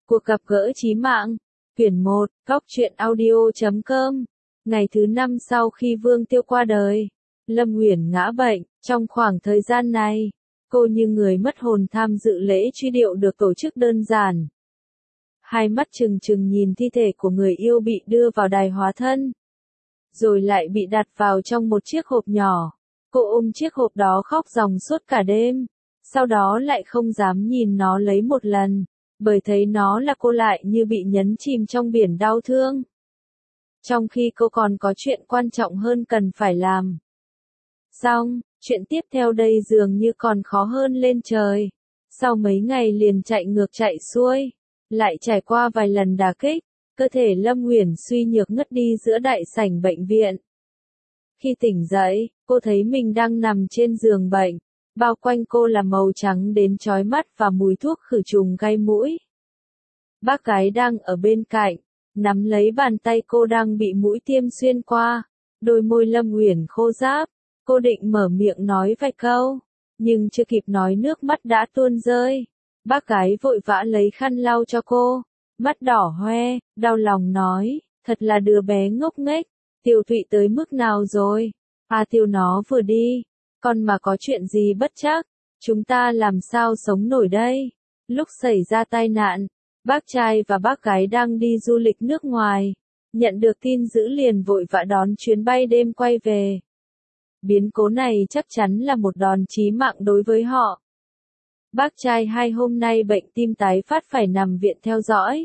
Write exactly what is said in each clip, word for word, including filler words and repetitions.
Cuộc gặp gỡ chí mạng. Quyển một, góc truyện audio chấm com. Ngày thứ năm sau khi Vương Tiêu qua đời, Lâm Uyển ngã bệnh. Trong khoảng thời gian này, cô như người mất hồn tham dự lễ truy điệu được tổ chức đơn giản. Hai mắt trừng trừng nhìn thi thể của người yêu bị đưa vào đài hóa thân, rồi lại bị đặt vào trong một chiếc hộp nhỏ. Cô ôm chiếc hộp đó khóc ròng suốt cả đêm, sau đó lại không dám nhìn nó lấy một lần, bởi thấy nó là cô lại như bị nhấn chìm trong biển đau thương. Trong khi cô còn có chuyện quan trọng hơn cần phải làm. Xong, chuyện tiếp theo đây dường như còn khó hơn lên trời. Sau mấy ngày liền chạy ngược chạy xuôi, lại trải qua vài lần đả kích, cơ thể Lâm Uyển suy nhược ngất đi giữa đại sảnh bệnh viện. Khi tỉnh dậy, cô thấy mình đang nằm trên giường bệnh, bao quanh cô là màu trắng đến chói mắt và mùi thuốc khử trùng gây mũi. Bác gái đang ở bên cạnh, nắm lấy bàn tay cô đang bị mũi tiêm xuyên qua, đôi môi Lâm Uyển khô ráp, cô định mở miệng nói vài câu, nhưng chưa kịp nói nước mắt đã tuôn rơi. Bác gái vội vã lấy khăn lau cho cô, mắt đỏ hoe, đau lòng nói, thật là đứa bé ngốc nghếch, Tiêu Thụy tới mức nào rồi? À Tiêu nó vừa đi, con mà có chuyện gì bất trắc, chúng ta làm sao sống nổi đây? Lúc xảy ra tai nạn, bác trai và bác gái đang đi du lịch nước ngoài, nhận được tin dữ liền vội vã đón chuyến bay đêm quay về. Biến cố này chắc chắn là một đòn chí mạng đối với họ. Bác trai hai hôm nay bệnh tim tái phát phải nằm viện theo dõi.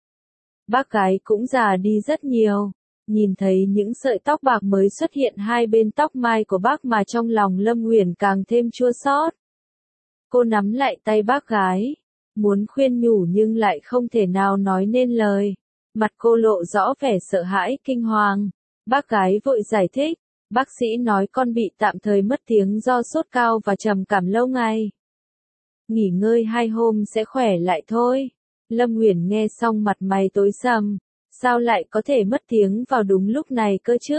Bác gái cũng già đi rất nhiều, nhìn thấy những sợi tóc bạc mới xuất hiện hai bên tóc mai của bác mà trong lòng Lâm Uyển càng thêm chua xót. Cô nắm lại tay bác gái, muốn khuyên nhủ nhưng lại không thể nào nói nên lời. Mặt cô lộ rõ vẻ sợ hãi kinh hoàng. Bác gái vội giải thích, bác sĩ nói con bị tạm thời mất tiếng do sốt cao và trầm cảm lâu ngày. Nghỉ ngơi hai hôm sẽ khỏe lại thôi. Lâm Uyển nghe xong mặt mày tối sầm, sao lại có thể mất tiếng vào đúng lúc này cơ chứ?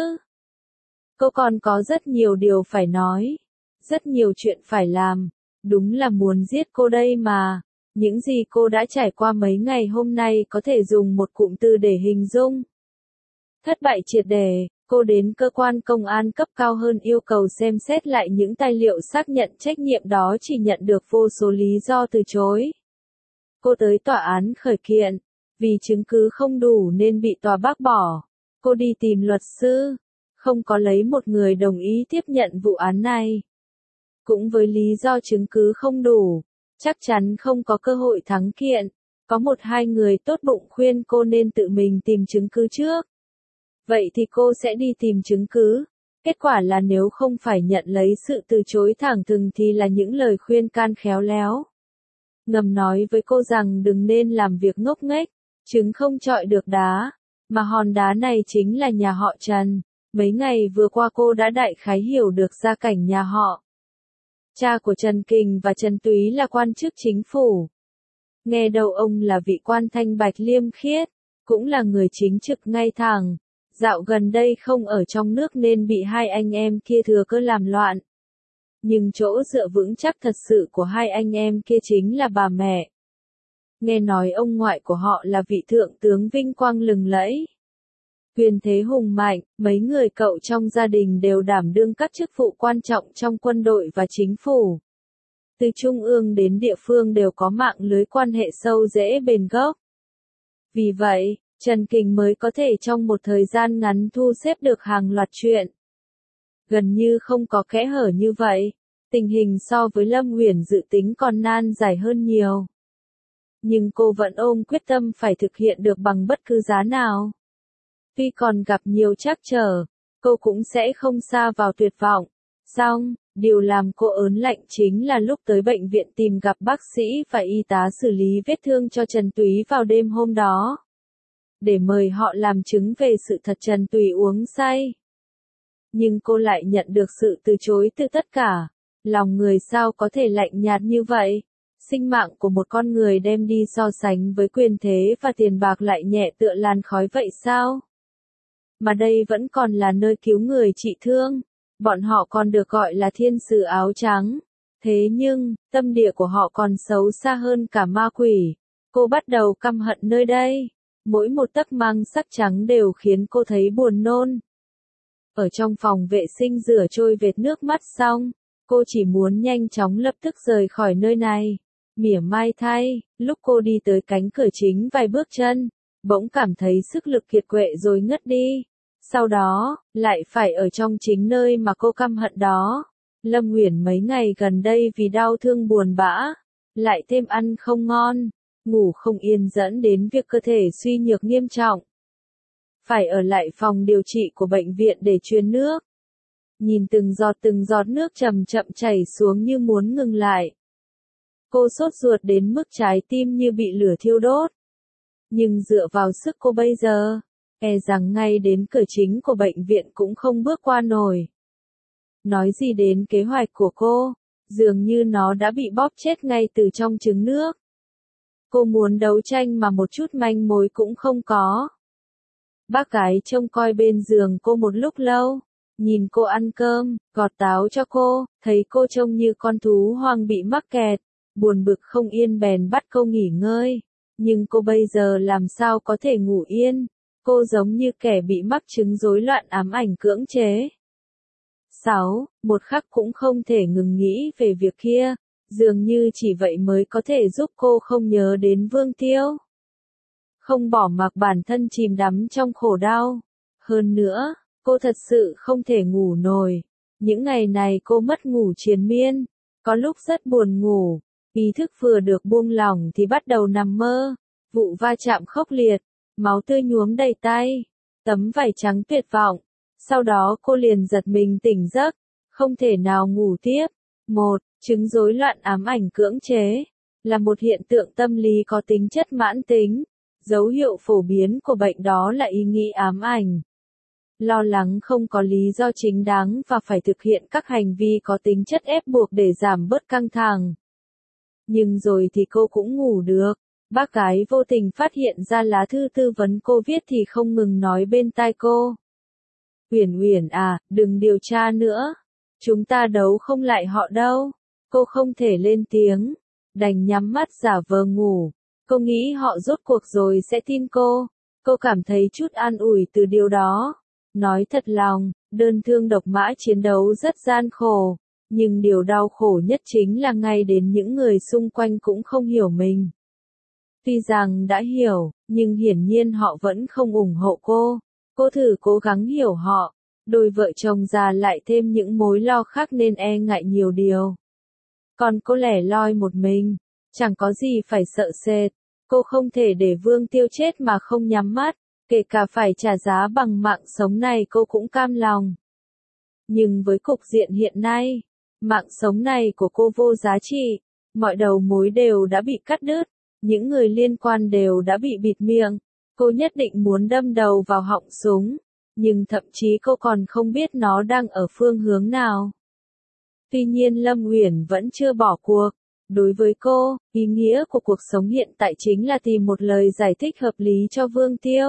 Cô còn có rất nhiều điều phải nói, rất nhiều chuyện phải làm, đúng là muốn giết cô đây mà. Những gì cô đã trải qua mấy ngày hôm nay có thể dùng một cụm từ để hình dung. Thất bại triệt để, cô đến cơ quan công an cấp cao hơn yêu cầu xem xét lại những tài liệu xác nhận trách nhiệm đó chỉ nhận được vô số lý do từ chối. Cô tới tòa án khởi kiện, vì chứng cứ không đủ nên bị tòa bác bỏ. Cô đi tìm luật sư, không có lấy một người đồng ý tiếp nhận vụ án này. Cũng với lý do chứng cứ không đủ, chắc chắn không có cơ hội thắng kiện. Có một hai người tốt bụng khuyên cô nên tự mình tìm chứng cứ trước. Vậy thì cô sẽ đi tìm chứng cứ. Kết quả là nếu không phải nhận lấy sự từ chối thẳng thừng thì là những lời khuyên can khéo léo. Ngầm nói với cô rằng đừng nên làm việc ngốc nghếch, trứng không chọi được đá, mà hòn đá này chính là nhà họ Trần. Mấy ngày vừa qua cô đã đại khái hiểu được gia cảnh nhà họ. Cha của Trần Kình và Trần Túy là quan chức chính phủ. Nghe đầu ông là vị quan thanh bạch liêm khiết, cũng là người chính trực ngay thẳng. Dạo gần đây không ở trong nước nên bị hai anh em kia thừa cơ làm loạn. Nhưng chỗ dựa vững chắc thật sự của hai anh em kia chính là bà mẹ. Nghe nói ông ngoại của họ là vị thượng tướng vinh quang lừng lẫy, quyền thế hùng mạnh, mấy người cậu trong gia đình đều đảm đương các chức vụ quan trọng trong quân đội và chính phủ. Từ trung ương đến địa phương đều có mạng lưới quan hệ sâu rễ bền gốc. Vì vậy, Trần Kình mới có thể trong một thời gian ngắn thu xếp được hàng loạt chuyện. Gần như không có kẽ hở như vậy, tình hình so với Lâm Uyển dự tính còn nan giải hơn nhiều. Nhưng cô vẫn ôm quyết tâm phải thực hiện được bằng bất cứ giá nào. Tuy còn gặp nhiều trắc trở, cô cũng sẽ không sa vào tuyệt vọng. Song, điều làm cô ớn lạnh chính là lúc tới bệnh viện tìm gặp bác sĩ và y tá xử lý vết thương cho Trần Túy vào đêm hôm đó, để mời họ làm chứng về sự thật Trần Túy uống say. Nhưng cô lại nhận được sự từ chối từ tất cả. Lòng người sao có thể lạnh nhạt như vậy? Sinh mạng của một con người đem đi so sánh với quyền thế và tiền bạc lại nhẹ tựa làn khói vậy sao? Mà đây vẫn còn là nơi cứu người trị thương. Bọn họ còn được gọi là thiên使áo trắng. Thế nhưng, tâm địa của họ còn xấu xa hơn cả ma quỷ. Cô bắt đầu căm hận nơi đây. Mỗi một tấc mang sắc trắng đều khiến cô thấy buồn nôn. Ở trong phòng vệ sinh rửa trôi vệt nước mắt xong, cô chỉ muốn nhanh chóng lập tức rời khỏi nơi này. Mỉa mai thay, lúc cô đi tới cánh cửa chính vài bước chân, bỗng cảm thấy sức lực kiệt quệ rồi ngất đi. Sau đó, lại phải ở trong chính nơi mà cô căm hận đó. Lâm Uyển mấy ngày gần đây vì đau thương buồn bã, lại thêm ăn không ngon, ngủ không yên dẫn đến việc cơ thể suy nhược nghiêm trọng. Phải ở lại phòng điều trị của bệnh viện để truyền nước. Nhìn từng giọt từng giọt nước chậm chậm chảy xuống như muốn ngừng lại. Cô sốt ruột đến mức trái tim như bị lửa thiêu đốt. Nhưng dựa vào sức cô bây giờ, e rằng ngay đến cửa chính của bệnh viện cũng không bước qua nổi. Nói gì đến kế hoạch của cô, dường như nó đã bị bóp chết ngay từ trong trứng nước. Cô muốn đấu tranh mà một chút manh mối cũng không có. Bác gái trông coi bên giường cô một lúc lâu, nhìn cô ăn cơm, gọt táo cho cô, thấy cô trông như con thú hoang bị mắc kẹt, buồn bực không yên bèn bắt cô nghỉ ngơi. Nhưng cô bây giờ làm sao có thể ngủ yên, cô giống như kẻ bị mắc chứng rối loạn ám ảnh cưỡng chế. sáu. Một khắc cũng không thể ngừng nghĩ về việc kia, dường như chỉ vậy mới có thể giúp cô không nhớ đến Vương Tiêu. Không bỏ mặc bản thân chìm đắm trong khổ đau. Hơn nữa, cô thật sự không thể ngủ nổi. Những ngày này cô mất ngủ triền miên, có lúc rất buồn ngủ, ý thức vừa được buông lỏng thì bắt đầu nằm mơ. Vụ va chạm khốc liệt, máu tươi nhuốm đầy tay, tấm vải trắng tuyệt vọng. Sau đó cô liền giật mình tỉnh giấc, không thể nào ngủ tiếp. một. Chứng rối loạn ám ảnh cưỡng chế là một hiện tượng tâm lý có tính chất mãn tính. Dấu hiệu phổ biến của bệnh đó là ý nghĩ ám ảnh, lo lắng không có lý do chính đáng và phải thực hiện các hành vi có tính chất ép buộc để giảm bớt căng thẳng. Nhưng rồi thì cô cũng ngủ được. Bác gái vô tình phát hiện ra lá thư tư vấn cô viết thì không ngừng nói bên tai cô. Uyển Uyển à, đừng điều tra nữa. Chúng ta đấu không lại họ đâu. Cô không thể lên tiếng, đành nhắm mắt giả vờ ngủ. Cô nghĩ họ rốt cuộc rồi sẽ tin cô. Cô cảm thấy chút an ủi từ điều đó. Nói thật lòng, đơn thương độc mã chiến đấu rất gian khổ. Nhưng điều đau khổ nhất chính là ngay đến những người xung quanh cũng không hiểu mình. Tuy rằng đã hiểu, nhưng hiển nhiên họ vẫn không ủng hộ cô. Cô thử cố gắng hiểu họ. Đôi vợ chồng già lại thêm những mối lo khác nên e ngại nhiều điều. Còn cô lẻ loi một mình, chẳng có gì phải sợ sệt. Cô không thể để Vương Tiêu chết mà không nhắm mắt, kể cả phải trả giá bằng mạng sống này cô cũng cam lòng. Nhưng với cục diện hiện nay, mạng sống này của cô vô giá trị, mọi đầu mối đều đã bị cắt đứt, những người liên quan đều đã bị bịt miệng. Cô nhất định muốn đâm đầu vào họng súng, nhưng thậm chí cô còn không biết nó đang ở phương hướng nào. Tuy nhiên Lâm Uyển vẫn chưa bỏ cuộc. Đối với cô, ý nghĩa của cuộc sống hiện tại chính là tìm một lời giải thích hợp lý cho Vương Tiêu.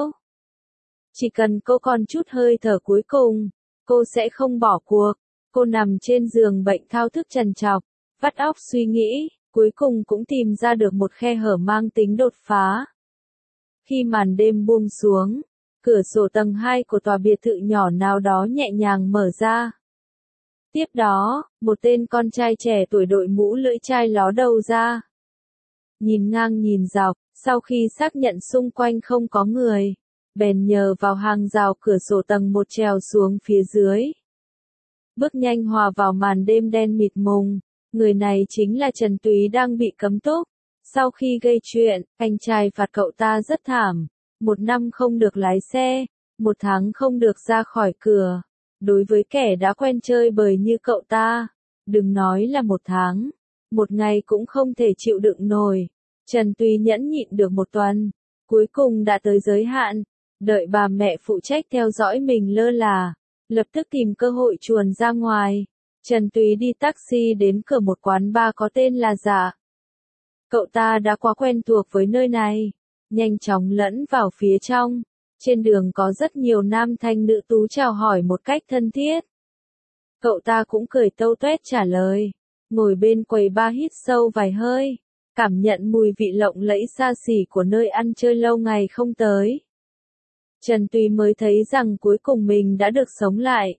Chỉ cần cô còn chút hơi thở cuối cùng, cô sẽ không bỏ cuộc. Cô nằm trên giường bệnh thao thức trằn trọc, vắt óc suy nghĩ, cuối cùng cũng tìm ra được một khe hở mang tính đột phá. Khi màn đêm buông xuống, cửa sổ tầng hai của tòa biệt thự nhỏ nào đó nhẹ nhàng mở ra. Tiếp đó, một tên con trai trẻ tuổi đội mũ lưỡi chai ló đầu ra. Nhìn ngang nhìn dọc, sau khi xác nhận xung quanh không có người, bèn nhờ vào hàng rào cửa sổ tầng một trèo xuống phía dưới. Bước nhanh hòa vào màn đêm đen mịt mùng, người này chính là Trần Túy đang bị cấm túc. Sau khi gây chuyện, anh trai phạt cậu ta rất thảm. Một năm không được lái xe, một tháng không được ra khỏi cửa. Đối với kẻ đã quen chơi bời như cậu ta, đừng nói là một tháng, một ngày cũng không thể chịu đựng nổi. Trần Túy nhẫn nhịn được một tuần, cuối cùng đã tới giới hạn, đợi bà mẹ phụ trách theo dõi mình lơ là, lập tức tìm cơ hội chuồn ra ngoài. Trần Túy đi taxi đến cửa một quán bar có tên là Dạ. Cậu ta đã quá quen thuộc với nơi này, nhanh chóng lẫn vào phía trong. Trên đường có rất nhiều nam thanh nữ tú chào hỏi một cách thân thiết. Cậu ta cũng cười tâu tuét trả lời, ngồi bên quầy bar hít sâu vài hơi. cảm nhận mùi vị lộng lẫy xa xỉ của nơi ăn chơi lâu ngày không tới. Trần Túy mới thấy rằng cuối cùng mình đã được sống lại.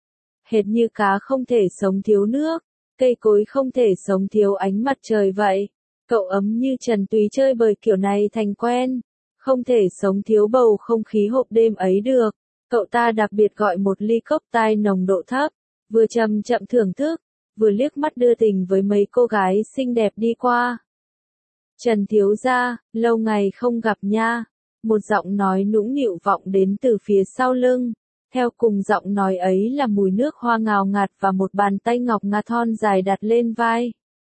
Hệt như cá không thể sống thiếu nước, cây cối không thể sống thiếu ánh mặt trời vậy. Cậu ấm như Trần Túy chơi bời kiểu này thành quen, không thể sống thiếu bầu không khí hộp đêm ấy được. Cậu ta đặc biệt gọi một ly cốc tai nồng độ thấp, vừa chậm chậm thưởng thức, vừa liếc mắt đưa tình với mấy cô gái xinh đẹp đi qua. Trần thiếu gia, lâu ngày không gặp nha. Một giọng nói nũng nịu vọng đến từ phía sau lưng. Theo cùng giọng nói ấy là mùi nước hoa ngào ngạt và một bàn tay ngọc ngà thon dài đặt lên vai.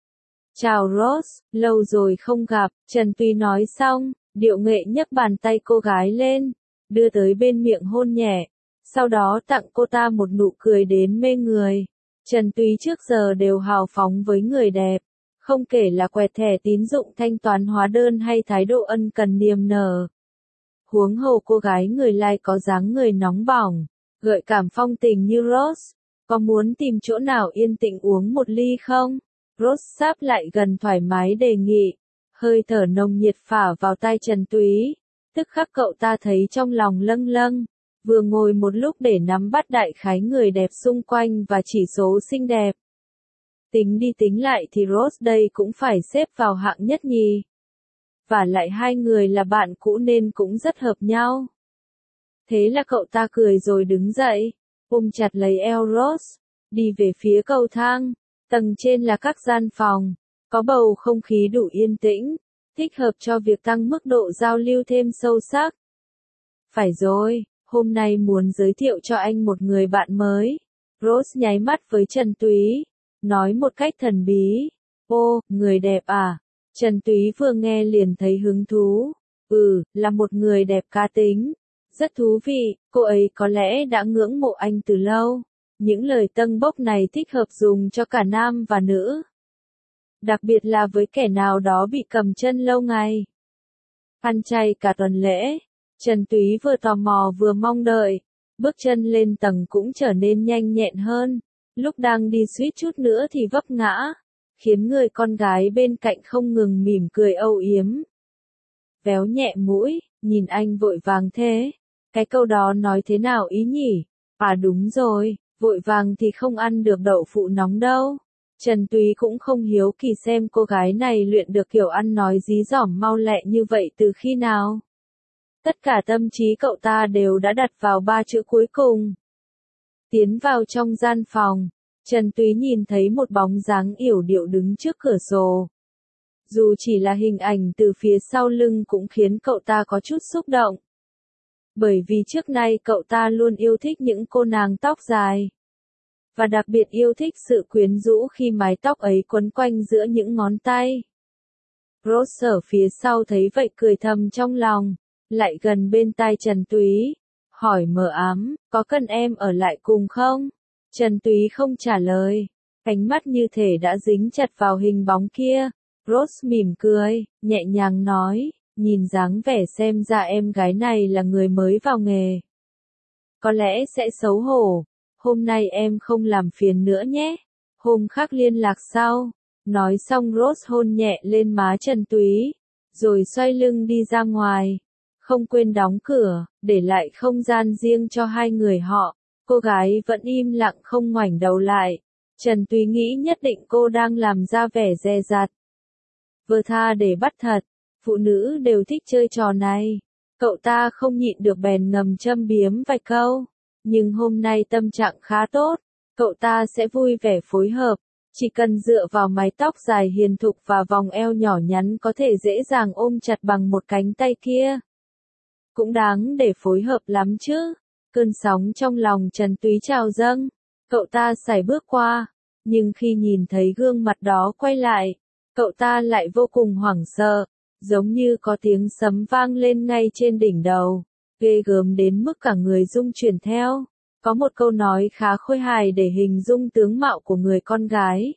Chào Rose, lâu rồi không gặp, Trần Túy nói xong, điệu nghệ nhấc bàn tay cô gái lên, đưa tới bên miệng hôn nhẹ, sau đó tặng cô ta một nụ cười đến mê người. Trần Túy trước giờ đều hào phóng với người đẹp, không kể là quẹt thẻ tín dụng thanh toán hóa đơn hay thái độ ân cần niềm nở. Huống hồ cô gái người lai có dáng người nóng bỏng, gợi cảm phong tình như Rose, có muốn tìm chỗ nào yên tĩnh uống một ly không? Rose sáp lại gần thoải mái đề nghị, hơi thở nồng nhiệt phả vào tai Trần Túy, tức khắc cậu ta thấy trong lòng lâng lâng, vừa ngồi một lúc để nắm bắt đại khái người đẹp xung quanh và chỉ số xinh đẹp. Tính đi tính lại thì Rose đây cũng phải xếp vào hạng nhất nhì. Và lại hai người là bạn cũ nên cũng rất hợp nhau. Thế là cậu ta cười rồi đứng dậy, ôm chặt lấy eo Rose, đi về phía cầu thang. Tầng trên là các gian phòng, có bầu không khí đủ yên tĩnh, thích hợp cho việc tăng mức độ giao lưu thêm sâu sắc. Phải rồi, hôm nay muốn giới thiệu cho anh một người bạn mới. Rose nháy mắt với Trần Túy, nói một cách thần bí. Ô, người đẹp à? Trần Túy vừa nghe liền thấy hứng thú. Ừ, là một người đẹp cá tính. Rất thú vị, cô ấy có lẽ đã ngưỡng mộ anh từ lâu. Những lời tâng bốc này thích hợp dùng cho cả nam và nữ. Đặc biệt là với kẻ nào đó bị cầm chân lâu ngày. Ăn chay cả tuần lễ. Trần Túy vừa tò mò vừa mong đợi. Bước chân lên tầng cũng trở nên nhanh nhẹn hơn. Lúc đang đi suýt chút nữa thì vấp ngã. Khiến người con gái bên cạnh không ngừng mỉm cười âu yếm. Véo nhẹ mũi, nhìn anh vội vàng thế. Cái câu đó nói thế nào ý nhỉ? À đúng rồi. Vội vàng thì không ăn được đậu phụ nóng đâu. Trần Túy cũng không hiếu kỳ xem cô gái này luyện được kiểu ăn nói dí dỏm mau lẹ như vậy từ khi nào. Tất cả tâm trí cậu ta đều đã đặt vào ba chữ cuối cùng. Tiến vào trong gian phòng, Trần Túy nhìn thấy một bóng dáng yểu điệu đứng trước cửa sổ. Dù chỉ là hình ảnh từ phía sau lưng cũng khiến cậu ta có chút xúc động. Bởi vì trước nay cậu ta luôn yêu thích những cô nàng tóc dài. Và đặc biệt yêu thích sự quyến rũ khi mái tóc ấy quấn quanh giữa những ngón tay. Rose ở phía sau thấy vậy cười thầm trong lòng, lại gần bên tai Trần Túy, hỏi mờ ám, có cần em ở lại cùng không? Trần Túy không trả lời, ánh mắt như thể đã dính chặt vào hình bóng kia. Rose mỉm cười, nhẹ nhàng nói, nhìn dáng vẻ xem ra em gái này là người mới vào nghề. Có lẽ sẽ xấu hổ, hôm nay em không làm phiền nữa nhé, hôm khác liên lạc sau. Nói xong Rose hôn nhẹ lên má Trần Túy, rồi xoay lưng đi ra ngoài, không quên đóng cửa, để lại không gian riêng cho hai người họ. Cô gái vẫn im lặng không ngoảnh đầu lại. Trần Túy nghĩ nhất định cô đang làm ra vẻ dè dặt. Vơ tha để bắt thật, phụ nữ đều thích chơi trò này. Cậu ta không nhịn được bèn ngầm châm biếm vài câu. Nhưng hôm nay tâm trạng khá tốt, cậu ta sẽ vui vẻ phối hợp. Chỉ cần dựa vào mái tóc dài hiền thục và vòng eo nhỏ nhắn có thể dễ dàng ôm chặt bằng một cánh tay kia. Cũng đáng để phối hợp lắm chứ. Cơn sóng trong lòng Trần Túy trào dâng. Cậu ta sải bước qua. Nhưng khi nhìn thấy gương mặt đó quay lại, cậu ta lại vô cùng hoảng sợ. Giống như có tiếng sấm vang lên ngay trên đỉnh đầu. Ghê gớm đến mức cả người rung chuyển theo. Có một câu nói khá khôi hài để hình dung tướng mạo của người con gái.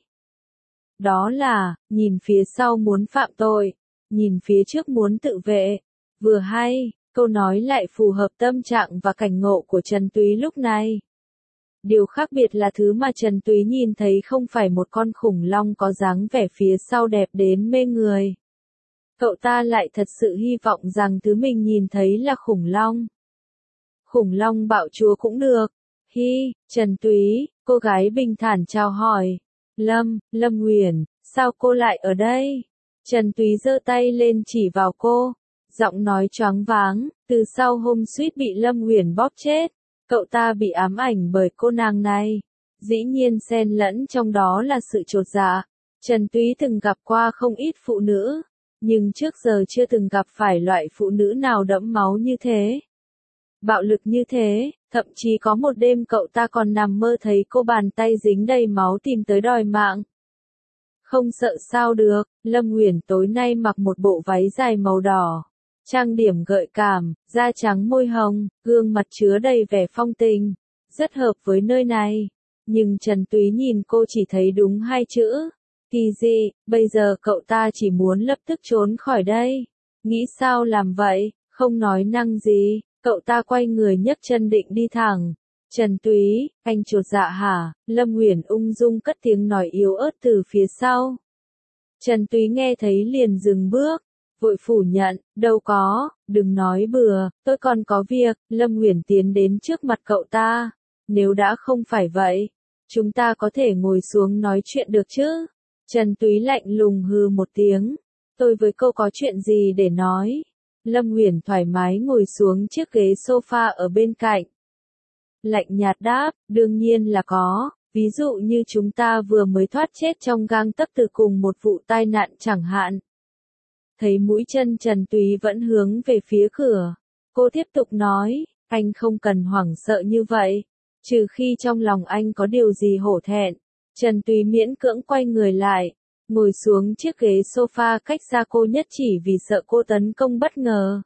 Đó là, nhìn phía sau muốn phạm tội, nhìn phía trước muốn tự vệ. Vừa hay, câu nói lại phù hợp tâm trạng và cảnh ngộ của Trần Túy lúc này. Điều khác biệt là thứ mà Trần Túy nhìn thấy không phải một con khủng long có dáng vẻ phía sau đẹp đến mê người. Cậu ta lại thật sự hy vọng rằng thứ mình nhìn thấy là khủng long. Khủng long bạo chúa cũng được. Hi, Trần Túy, cô gái bình thản chào hỏi. Lâm, Lâm Uyển, sao cô lại ở đây? Trần Túy giơ tay lên chỉ vào cô, giọng nói choáng váng, từ sau hôm suýt bị Lâm Uyển bóp chết, cậu ta bị ám ảnh bởi cô nàng này. Dĩ nhiên xen lẫn trong đó là sự chột dạ. Trần Túy từng gặp qua không ít phụ nữ, nhưng trước giờ chưa từng gặp phải loại phụ nữ nào đẫm máu như thế. Bạo lực như thế, thậm chí có một đêm cậu ta còn nằm mơ thấy cô bàn tay dính đầy máu tìm tới đòi mạng. Không sợ sao được, Lâm Uyển tối nay mặc một bộ váy dài màu đỏ, trang điểm gợi cảm, da trắng môi hồng, gương mặt chứa đầy vẻ phong tình, rất hợp với nơi này. Nhưng Trần Túy nhìn cô chỉ thấy đúng hai chữ, kỳ dị. Bây giờ cậu ta chỉ muốn lập tức trốn khỏi đây. Nghĩ sao làm vậy, không nói năng gì, cậu ta quay người nhấc chân định đi thẳng. Trần Túy, anh chột dạ hả? Lâm Uyển ung dung cất tiếng nói yếu ớt từ phía sau. Trần Túy nghe thấy liền dừng bước, vội phủ nhận, đâu có, đừng nói bừa, tôi còn có việc. Lâm Uyển tiến đến trước mặt cậu ta, nếu đã không phải vậy, chúng ta có thể ngồi xuống nói chuyện được chứ? Trần Túy lạnh lùng hừ một tiếng, tôi với cô có chuyện gì để nói? Lâm Uyển thoải mái ngồi xuống chiếc ghế sofa ở bên cạnh. Lạnh nhạt đáp, đương nhiên là có, ví dụ như chúng ta vừa mới thoát chết trong gang tấc từ cùng một vụ tai nạn chẳng hạn. Thấy mũi chân Trần Túy vẫn hướng về phía cửa, cô tiếp tục nói, anh không cần hoảng sợ như vậy, trừ khi trong lòng anh có điều gì hổ thẹn. Trần Túy miễn cưỡng quay người lại, ngồi xuống chiếc ghế sofa cách xa cô nhất chỉ vì sợ cô tấn công bất ngờ.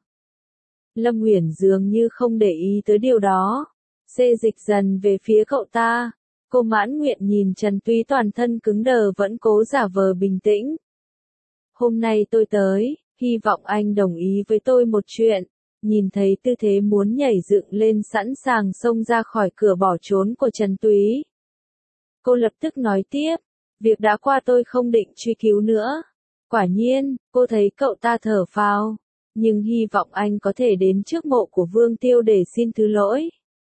Lâm Uyển dường như không để ý tới điều đó, xê dịch dần về phía cậu ta. Cô mãn nguyện nhìn Trần Túy toàn thân cứng đờ vẫn cố giả vờ bình tĩnh. Hôm nay tôi tới, hy vọng anh đồng ý với tôi một chuyện. Nhìn thấy tư thế muốn nhảy dựng lên sẵn sàng xông ra khỏi cửa bỏ trốn của Trần Túy, cô lập tức nói tiếp, việc đã qua tôi không định truy cứu nữa. Quả nhiên, cô thấy cậu ta thở phào, nhưng hy vọng anh có thể đến trước mộ của Vương Tiêu để xin thứ lỗi.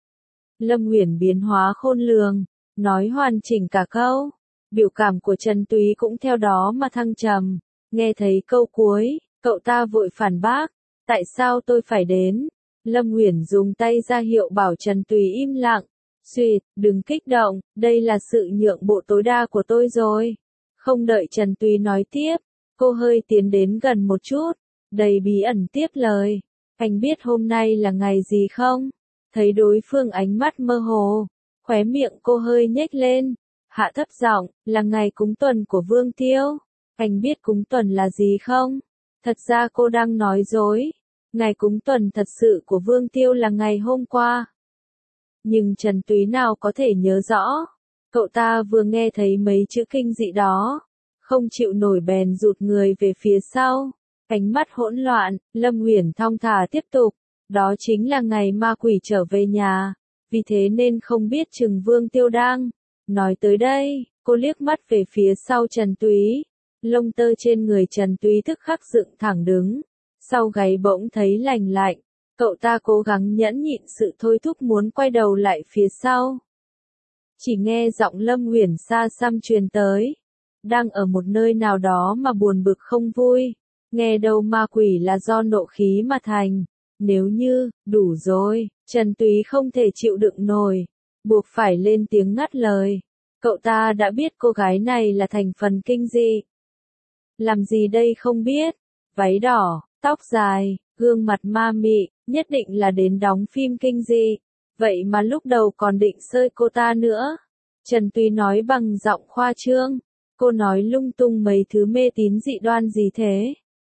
Lâm Uyển biến hóa khôn lường, nói hoàn chỉnh cả câu. Biểu cảm của Trần Túy cũng theo đó mà thăng trầm. Nghe thấy câu cuối, cậu ta vội phản bác, tại sao tôi phải đến? Lâm Uyển dùng tay ra hiệu bảo Trần Túy im lặng. Xuyệt, đừng kích động, đây là sự nhượng bộ tối đa của tôi rồi. Không đợi Trần Túy nói tiếp, cô hơi tiến đến gần một chút, đầy bí ẩn tiếp lời. Anh biết hôm nay là ngày gì không? Thấy đối phương ánh mắt mơ hồ, khóe miệng cô hơi nhếch lên, hạ thấp giọng, là ngày cúng tuần của Vương Tiêu. Anh biết cúng tuần là gì không? Thật ra cô đang nói dối. Ngày cúng tuần thật sự của Vương Tiêu là ngày hôm qua. Nhưng Trần Túy nào có thể nhớ rõ. Cậu ta vừa nghe thấy mấy chữ kinh dị đó, không chịu nổi bèn rụt người về phía sau. Ánh mắt hỗn loạn, Lâm Uyển thong thả tiếp tục. Đó chính là ngày ma quỷ trở về nhà. Vì thế nên không biết chừng Vương Tiêu đang. Nói tới đây, cô liếc mắt về phía sau Trần Túy. Lông tơ trên người Trần Túy tức khắc dựng thẳng đứng. Sau gáy bỗng thấy lành lạnh. Cậu ta cố gắng nhẫn nhịn sự thôi thúc muốn quay đầu lại phía sau. Chỉ nghe giọng Lâm Uyển xa xăm truyền tới. Đang ở một nơi nào đó mà buồn bực không vui. Nghe đâu ma quỷ là do nộ khí mà thành. Nếu như, đủ rồi, Trần Túy không thể chịu đựng nổi. Buộc phải lên tiếng ngắt lời. Cậu ta đã biết cô gái này là thành phần kinh dị. Làm gì đây không biết. Váy đỏ, tóc dài, gương mặt ma mị, nhất định là đến đóng phim kinh dị. Vậy mà lúc đầu còn định sơi cô ta nữa. Trần Túy nói bằng giọng khoa trương. Cô nói lung tung mấy thứ mê tín dị đoan gì thế?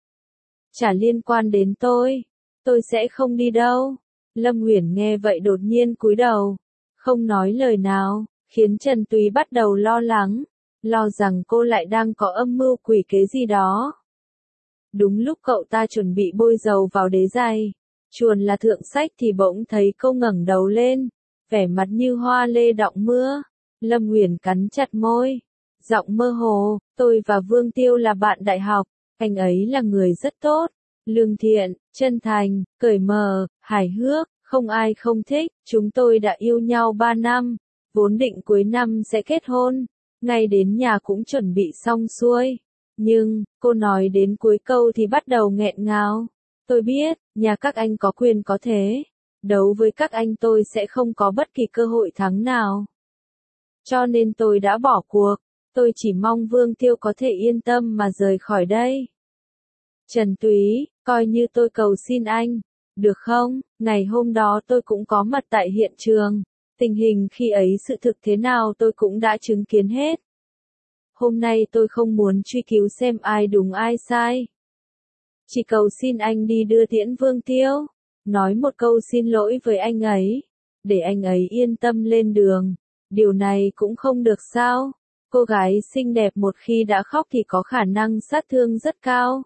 Chả liên quan đến tôi. Tôi sẽ không đi đâu. Lâm Uyển nghe vậy đột nhiên cúi đầu, không nói lời nào, khiến Trần Túy bắt đầu lo lắng, lo rằng cô lại đang có âm mưu quỷ kế gì đó. Đúng lúc cậu ta chuẩn bị bôi dầu vào đế giày, chuồn là thượng sách thì bỗng thấy cô ngẩng đầu lên, vẻ mặt như hoa lê đọng mưa. Lâm Nguyền cắn chặt môi, giọng mơ hồ, tôi và Vương Tiêu là bạn đại học, anh ấy là người rất tốt, lương thiện, chân thành, cởi mở, hài hước, không ai không thích, chúng tôi đã yêu nhau ba năm, vốn định cuối năm sẽ kết hôn, ngay đến nhà cũng chuẩn bị xong xuôi. Nhưng, cô nói đến cuối câu thì bắt đầu nghẹn ngào. Tôi biết, nhà các anh có quyền có thế. Đấu với các anh tôi sẽ không có bất kỳ cơ hội thắng nào. Cho nên tôi đã bỏ cuộc. Tôi chỉ mong Vương Tiêu có thể yên tâm mà rời khỏi đây. Trần Túy, coi như tôi cầu xin anh. Được không? Ngày hôm đó tôi cũng có mặt tại hiện trường. Tình hình khi ấy sự thực thế nào tôi cũng đã chứng kiến hết. Hôm nay tôi không muốn truy cứu xem ai đúng ai sai. Chỉ cầu xin anh đi đưa tiễn Vương Tiêu. Nói một câu xin lỗi với anh ấy. Để anh ấy yên tâm lên đường. Điều này cũng không được sao. Cô gái xinh đẹp một khi đã khóc thì có khả năng sát thương rất cao.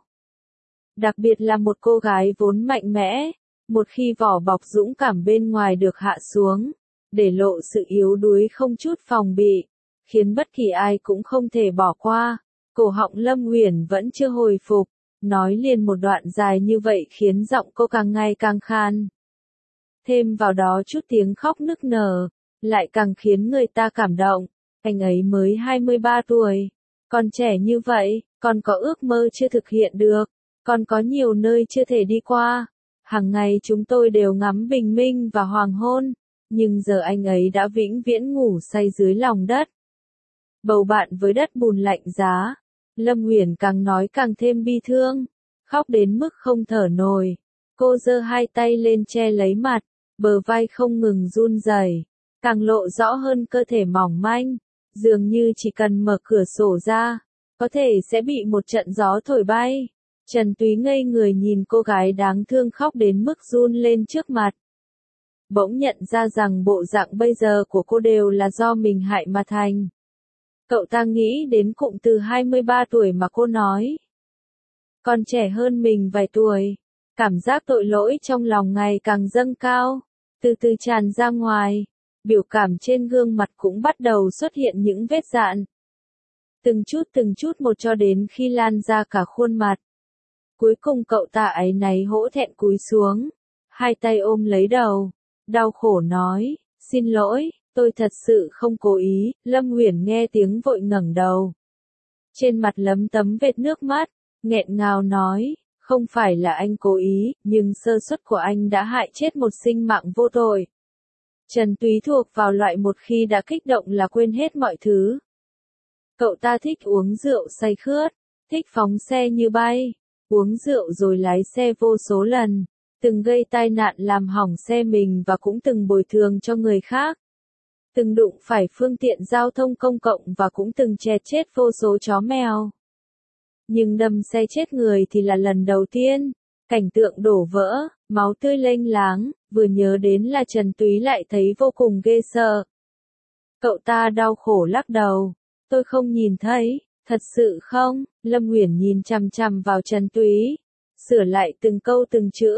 Đặc biệt là một cô gái vốn mạnh mẽ. Một khi vỏ bọc dũng cảm bên ngoài được hạ xuống. Để lộ sự yếu đuối không chút phòng bị. Khiến bất kỳ ai cũng không thể bỏ qua. Cổ họng Lâm Uyển vẫn chưa hồi phục. Nói liền một đoạn dài như vậy khiến giọng cô càng ngày càng khan. Thêm vào đó chút tiếng khóc nức nở. Lại càng khiến người ta cảm động. Anh ấy mới hai mươi ba tuổi. Còn trẻ như vậy, còn có ước mơ chưa thực hiện được. Còn có nhiều nơi chưa thể đi qua. Hàng ngày chúng tôi đều ngắm bình minh và hoàng hôn. Nhưng giờ anh ấy đã vĩnh viễn ngủ say dưới lòng đất. Bầu bạn với đất bùn lạnh giá. Lâm Uyển càng nói càng thêm bi thương. Khóc đến mức không thở nổi. Cô giơ hai tay lên che lấy mặt. Bờ vai không ngừng run rẩy. Càng lộ rõ hơn cơ thể mỏng manh. Dường như chỉ cần mở cửa sổ ra. Có thể sẽ bị một trận gió thổi bay. Trần Túy ngây người nhìn cô gái đáng thương khóc đến mức run lên trước mặt. Bỗng nhận ra rằng bộ dạng bây giờ của cô đều là do mình hại mà thành. Cậu ta nghĩ đến cụm từ hai mươi ba tuổi mà cô nói. Còn trẻ hơn mình vài tuổi. Cảm giác tội lỗi trong lòng ngày càng dâng cao. Từ từ tràn ra ngoài. Biểu cảm trên gương mặt cũng bắt đầu xuất hiện những vết dạn. Từng chút từng chút một cho đến khi lan ra cả khuôn mặt. Cuối cùng cậu ta áy náy hổ thẹn cúi xuống. Hai tay ôm lấy đầu. Đau khổ nói, xin lỗi, tôi thật sự không cố ý. Lâm Uyển nghe tiếng vội ngẩng đầu. Trên mặt lấm tấm vệt nước mắt, nghẹn ngào nói, không phải là anh cố ý, nhưng sơ suất của anh đã hại chết một sinh mạng vô tội. Trần Túy thuộc vào loại một khi đã kích động là quên hết mọi thứ. Cậu ta thích uống rượu say khướt, thích phóng xe như bay, uống rượu rồi lái xe vô số lần. Từng gây tai nạn làm hỏng xe mình và cũng từng bồi thường cho người khác. Từng đụng phải phương tiện giao thông công cộng và cũng từng chẹt chết vô số chó mèo. Nhưng đâm xe chết người thì là lần đầu tiên. Cảnh tượng đổ vỡ, máu tươi lênh láng, vừa nhớ đến là Trần Túy lại thấy vô cùng ghê sợ. Cậu ta đau khổ lắc đầu. Tôi không nhìn thấy, thật sự không? Lâm Uyển nhìn chằm chằm vào Trần Túy. Sửa lại từng câu từng chữ.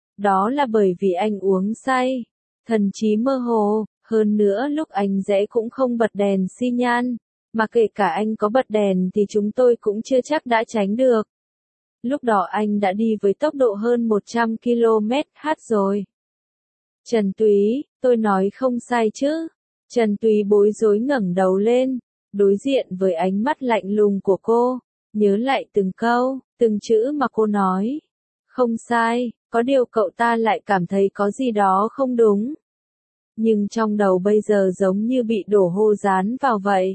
Đó là bởi vì anh uống say, thần trí mơ hồ, hơn nữa lúc anh rẽ cũng không bật đèn xi nhan, mà kể cả anh có bật đèn thì chúng tôi cũng chưa chắc đã tránh được. Lúc đó anh đã đi với tốc độ hơn một trăm ki lô mét h rồi. Trần Túy, tôi nói không sai chứ? Trần Túy bối rối ngẩng đầu lên, đối diện với ánh mắt lạnh lùng của cô, nhớ lại từng câu, từng chữ mà cô nói. Không sai. Có điều cậu ta lại cảm thấy có gì đó không đúng. Nhưng trong đầu bây giờ giống như bị đổ hô dán vào vậy.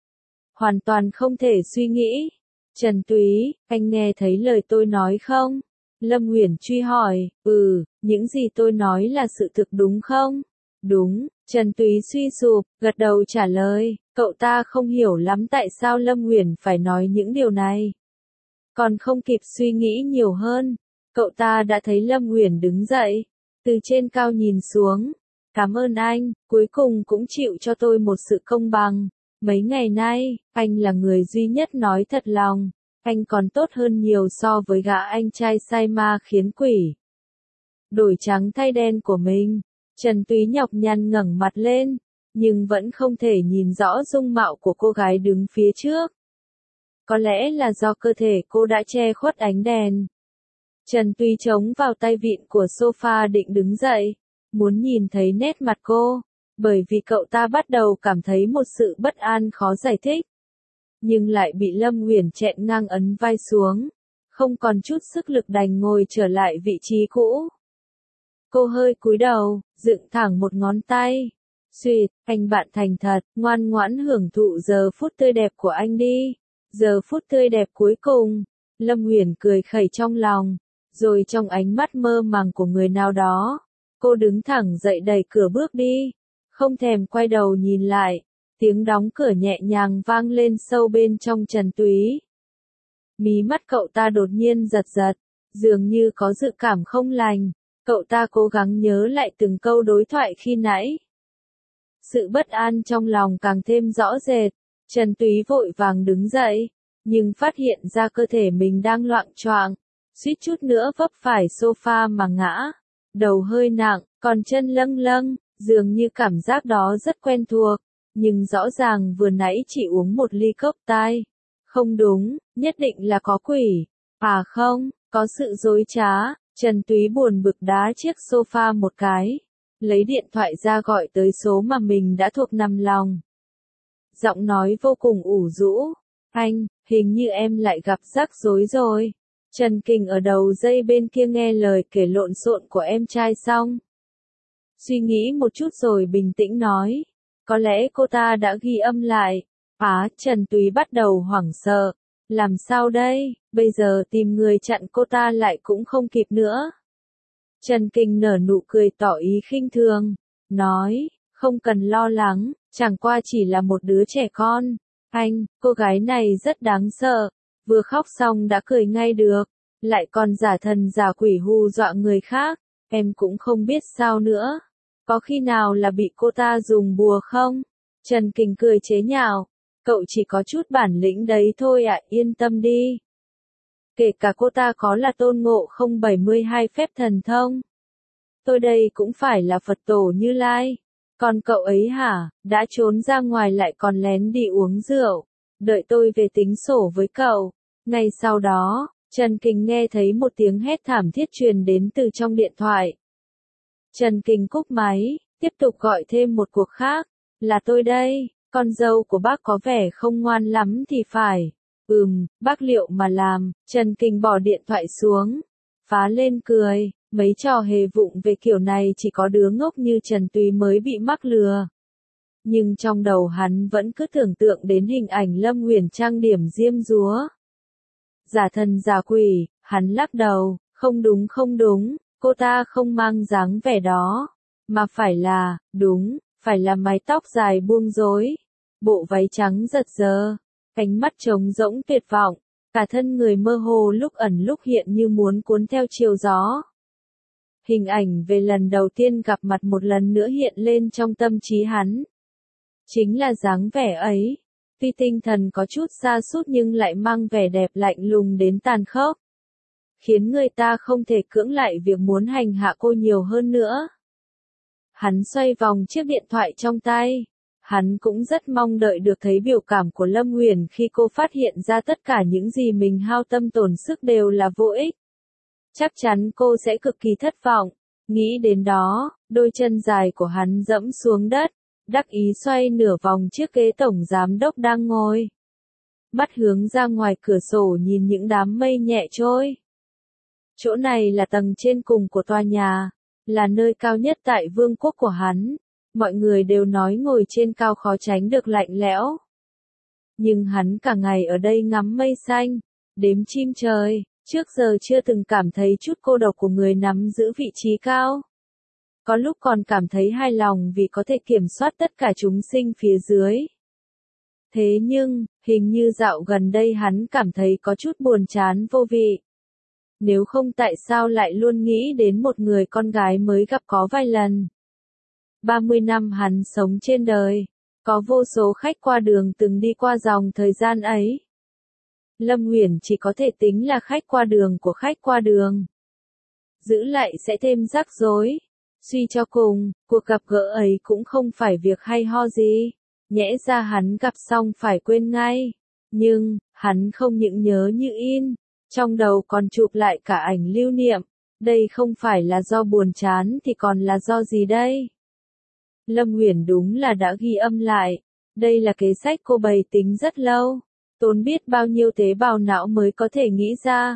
Hoàn toàn không thể suy nghĩ. Trần Túy, anh nghe thấy lời tôi nói không? Lâm Uyển truy hỏi, ừ, những gì tôi nói là sự thực đúng không? Đúng, Trần Túy suy sụp, gật đầu trả lời, cậu ta không hiểu lắm tại sao Lâm Uyển phải nói những điều này. Còn không kịp suy nghĩ nhiều hơn. Cậu ta đã thấy Lâm Uyển đứng dậy, từ trên cao nhìn xuống. Cảm ơn anh, cuối cùng cũng chịu cho tôi một sự công bằng. Mấy ngày nay, anh là người duy nhất nói thật lòng. Anh còn tốt hơn nhiều so với gã anh trai sai ma khiến quỷ. Đổi trắng thay đen của mình. Trần Túy nhọc nhằn ngẩng mặt lên, nhưng vẫn không thể nhìn rõ dung mạo của cô gái đứng phía trước. Có lẽ là do cơ thể cô đã che khuất ánh đèn. Trần Túy chống vào tay vịn của sofa định đứng dậy, muốn nhìn thấy nét mặt cô, bởi vì cậu ta bắt đầu cảm thấy một sự bất an khó giải thích. Nhưng lại bị Lâm Uyển chẹn ngang ấn vai xuống, không còn chút sức lực đành ngồi trở lại vị trí cũ. Cô hơi cúi đầu, dựng thẳng một ngón tay. Xuyệt, anh bạn thành thật, ngoan ngoãn hưởng thụ giờ phút tươi đẹp của anh đi. Giờ phút tươi đẹp cuối cùng, Lâm Uyển cười khẩy trong lòng, rồi trong ánh mắt mơ màng của người nào đó, cô đứng thẳng dậy đẩy cửa bước đi, không thèm quay đầu nhìn lại. Tiếng đóng cửa nhẹ nhàng vang lên sâu bên trong Trần Túy. Mí mắt cậu ta đột nhiên giật giật, dường như có dự cảm không lành. Cậu ta cố gắng nhớ lại từng câu đối thoại khi nãy. Sự bất an trong lòng càng thêm rõ rệt. Trần Túy vội vàng đứng dậy, nhưng phát hiện ra cơ thể mình đang loạng choạng, suýt chút nữa vấp phải sofa mà ngã. Đầu hơi nặng, còn chân lâng lâng, dường như cảm giác đó rất quen thuộc. Nhưng rõ ràng vừa nãy chỉ uống một ly cốc tai. Không đúng, nhất định là có quỷ. À không, có sự dối trá. Trần Túy buồn bực đá chiếc sofa một cái, lấy điện thoại ra gọi tới số mà mình đã thuộc nằm lòng. Giọng nói vô cùng ủ rũ. Anh, hình như em lại gặp rắc rối rồi. Trần Kình ở đầu dây bên kia nghe lời kể lộn xộn của em trai xong. Suy nghĩ một chút rồi bình tĩnh nói. Có lẽ cô ta đã ghi âm lại. Á, Trần Túy bắt đầu hoảng sợ. Làm sao đây, bây giờ tìm người chặn cô ta lại cũng không kịp nữa. Trần Kình nở nụ cười tỏ ý khinh thường, nói, không cần lo lắng, chẳng qua chỉ là một đứa trẻ con. Anh, cô gái này rất đáng sợ, vừa khóc xong đã cười ngay được, lại còn giả thần giả quỷ hù dọa người khác, em cũng không biết sao nữa. Có khi nào là bị cô ta dùng bùa không? Trần Kình cười chế nhạo. Cậu chỉ có chút bản lĩnh đấy thôi ạ, yên tâm đi. Kể cả cô ta có là Tôn Ngộ Không bảy mươi hai phép thần thông. Tôi đây cũng phải là Phật tổ Như Lai. Còn cậu ấy hả, đã trốn ra ngoài lại còn lén đi uống rượu. Đợi tôi về tính sổ với cậu. Ngay sau đó, Trần Kình nghe thấy một tiếng hét thảm thiết truyền đến từ trong điện thoại. Trần Kình cúp máy, tiếp tục gọi thêm một cuộc khác. Là tôi đây. Con dâu của bác có vẻ không ngoan lắm thì phải. Ừm, bác liệu mà làm. Trần Kình bỏ điện thoại xuống, phá lên cười. Mấy trò hề vụng về kiểu này chỉ có đứa ngốc như Trần Túy mới bị mắc lừa. Nhưng trong đầu hắn vẫn cứ tưởng tượng đến hình ảnh Lâm Uyển trang điểm diêm dúa. Giả thần giả quỷ, hắn lắc đầu, không đúng không đúng, cô ta không mang dáng vẻ đó. Mà phải là, đúng, phải là mái tóc dài buông rối, bộ váy trắng giật giơ, ánh mắt trống rỗng tuyệt vọng, cả thân người mơ hồ lúc ẩn lúc hiện như muốn cuốn theo chiều gió. Hình ảnh về lần đầu tiên gặp mặt một lần nữa hiện lên trong tâm trí hắn. Chính là dáng vẻ ấy, tuy tinh thần có chút sa sút nhưng lại mang vẻ đẹp lạnh lùng đến tàn khốc, khiến người ta không thể cưỡng lại việc muốn hành hạ cô nhiều hơn nữa. Hắn xoay vòng chiếc điện thoại trong tay. Hắn cũng rất mong đợi được thấy biểu cảm của Lâm Uyển khi cô phát hiện ra tất cả những gì mình hao tâm tổn sức đều là vô ích. Chắc chắn cô sẽ cực kỳ thất vọng. Nghĩ đến đó, đôi chân dài của hắn dẫm xuống đất, đắc ý xoay nửa vòng chiếc ghế tổng giám đốc đang ngồi. Mắt hướng ra ngoài cửa sổ nhìn những đám mây nhẹ trôi. Chỗ này là tầng trên cùng của tòa nhà, là nơi cao nhất tại vương quốc của hắn. Mọi người đều nói ngồi trên cao khó tránh được lạnh lẽo. Nhưng hắn cả ngày ở đây ngắm mây xanh, đếm chim trời, trước giờ chưa từng cảm thấy chút cô độc của người nắm giữ vị trí cao. Có lúc còn cảm thấy hài lòng vì có thể kiểm soát tất cả chúng sinh phía dưới. Thế nhưng, hình như dạo gần đây hắn cảm thấy có chút buồn chán vô vị. Nếu không tại sao lại luôn nghĩ đến một người con gái mới gặp có vài lần. ba mươi năm hắn sống trên đời, có vô số khách qua đường từng đi qua dòng thời gian ấy. Lâm Uyển chỉ có thể tính là khách qua đường của khách qua đường. Giữ lại sẽ thêm rắc rối. Suy cho cùng, cuộc gặp gỡ ấy cũng không phải việc hay ho gì. Nhẽ ra hắn gặp xong phải quên ngay. Nhưng, hắn không những nhớ như in, trong đầu còn chụp lại cả ảnh lưu niệm. Đây không phải là do buồn chán thì còn là do gì đây? Lâm Uyển đúng là đã ghi âm lại. Đây là kế sách cô bày tính rất lâu. Tốn biết bao nhiêu tế bào não mới có thể nghĩ ra.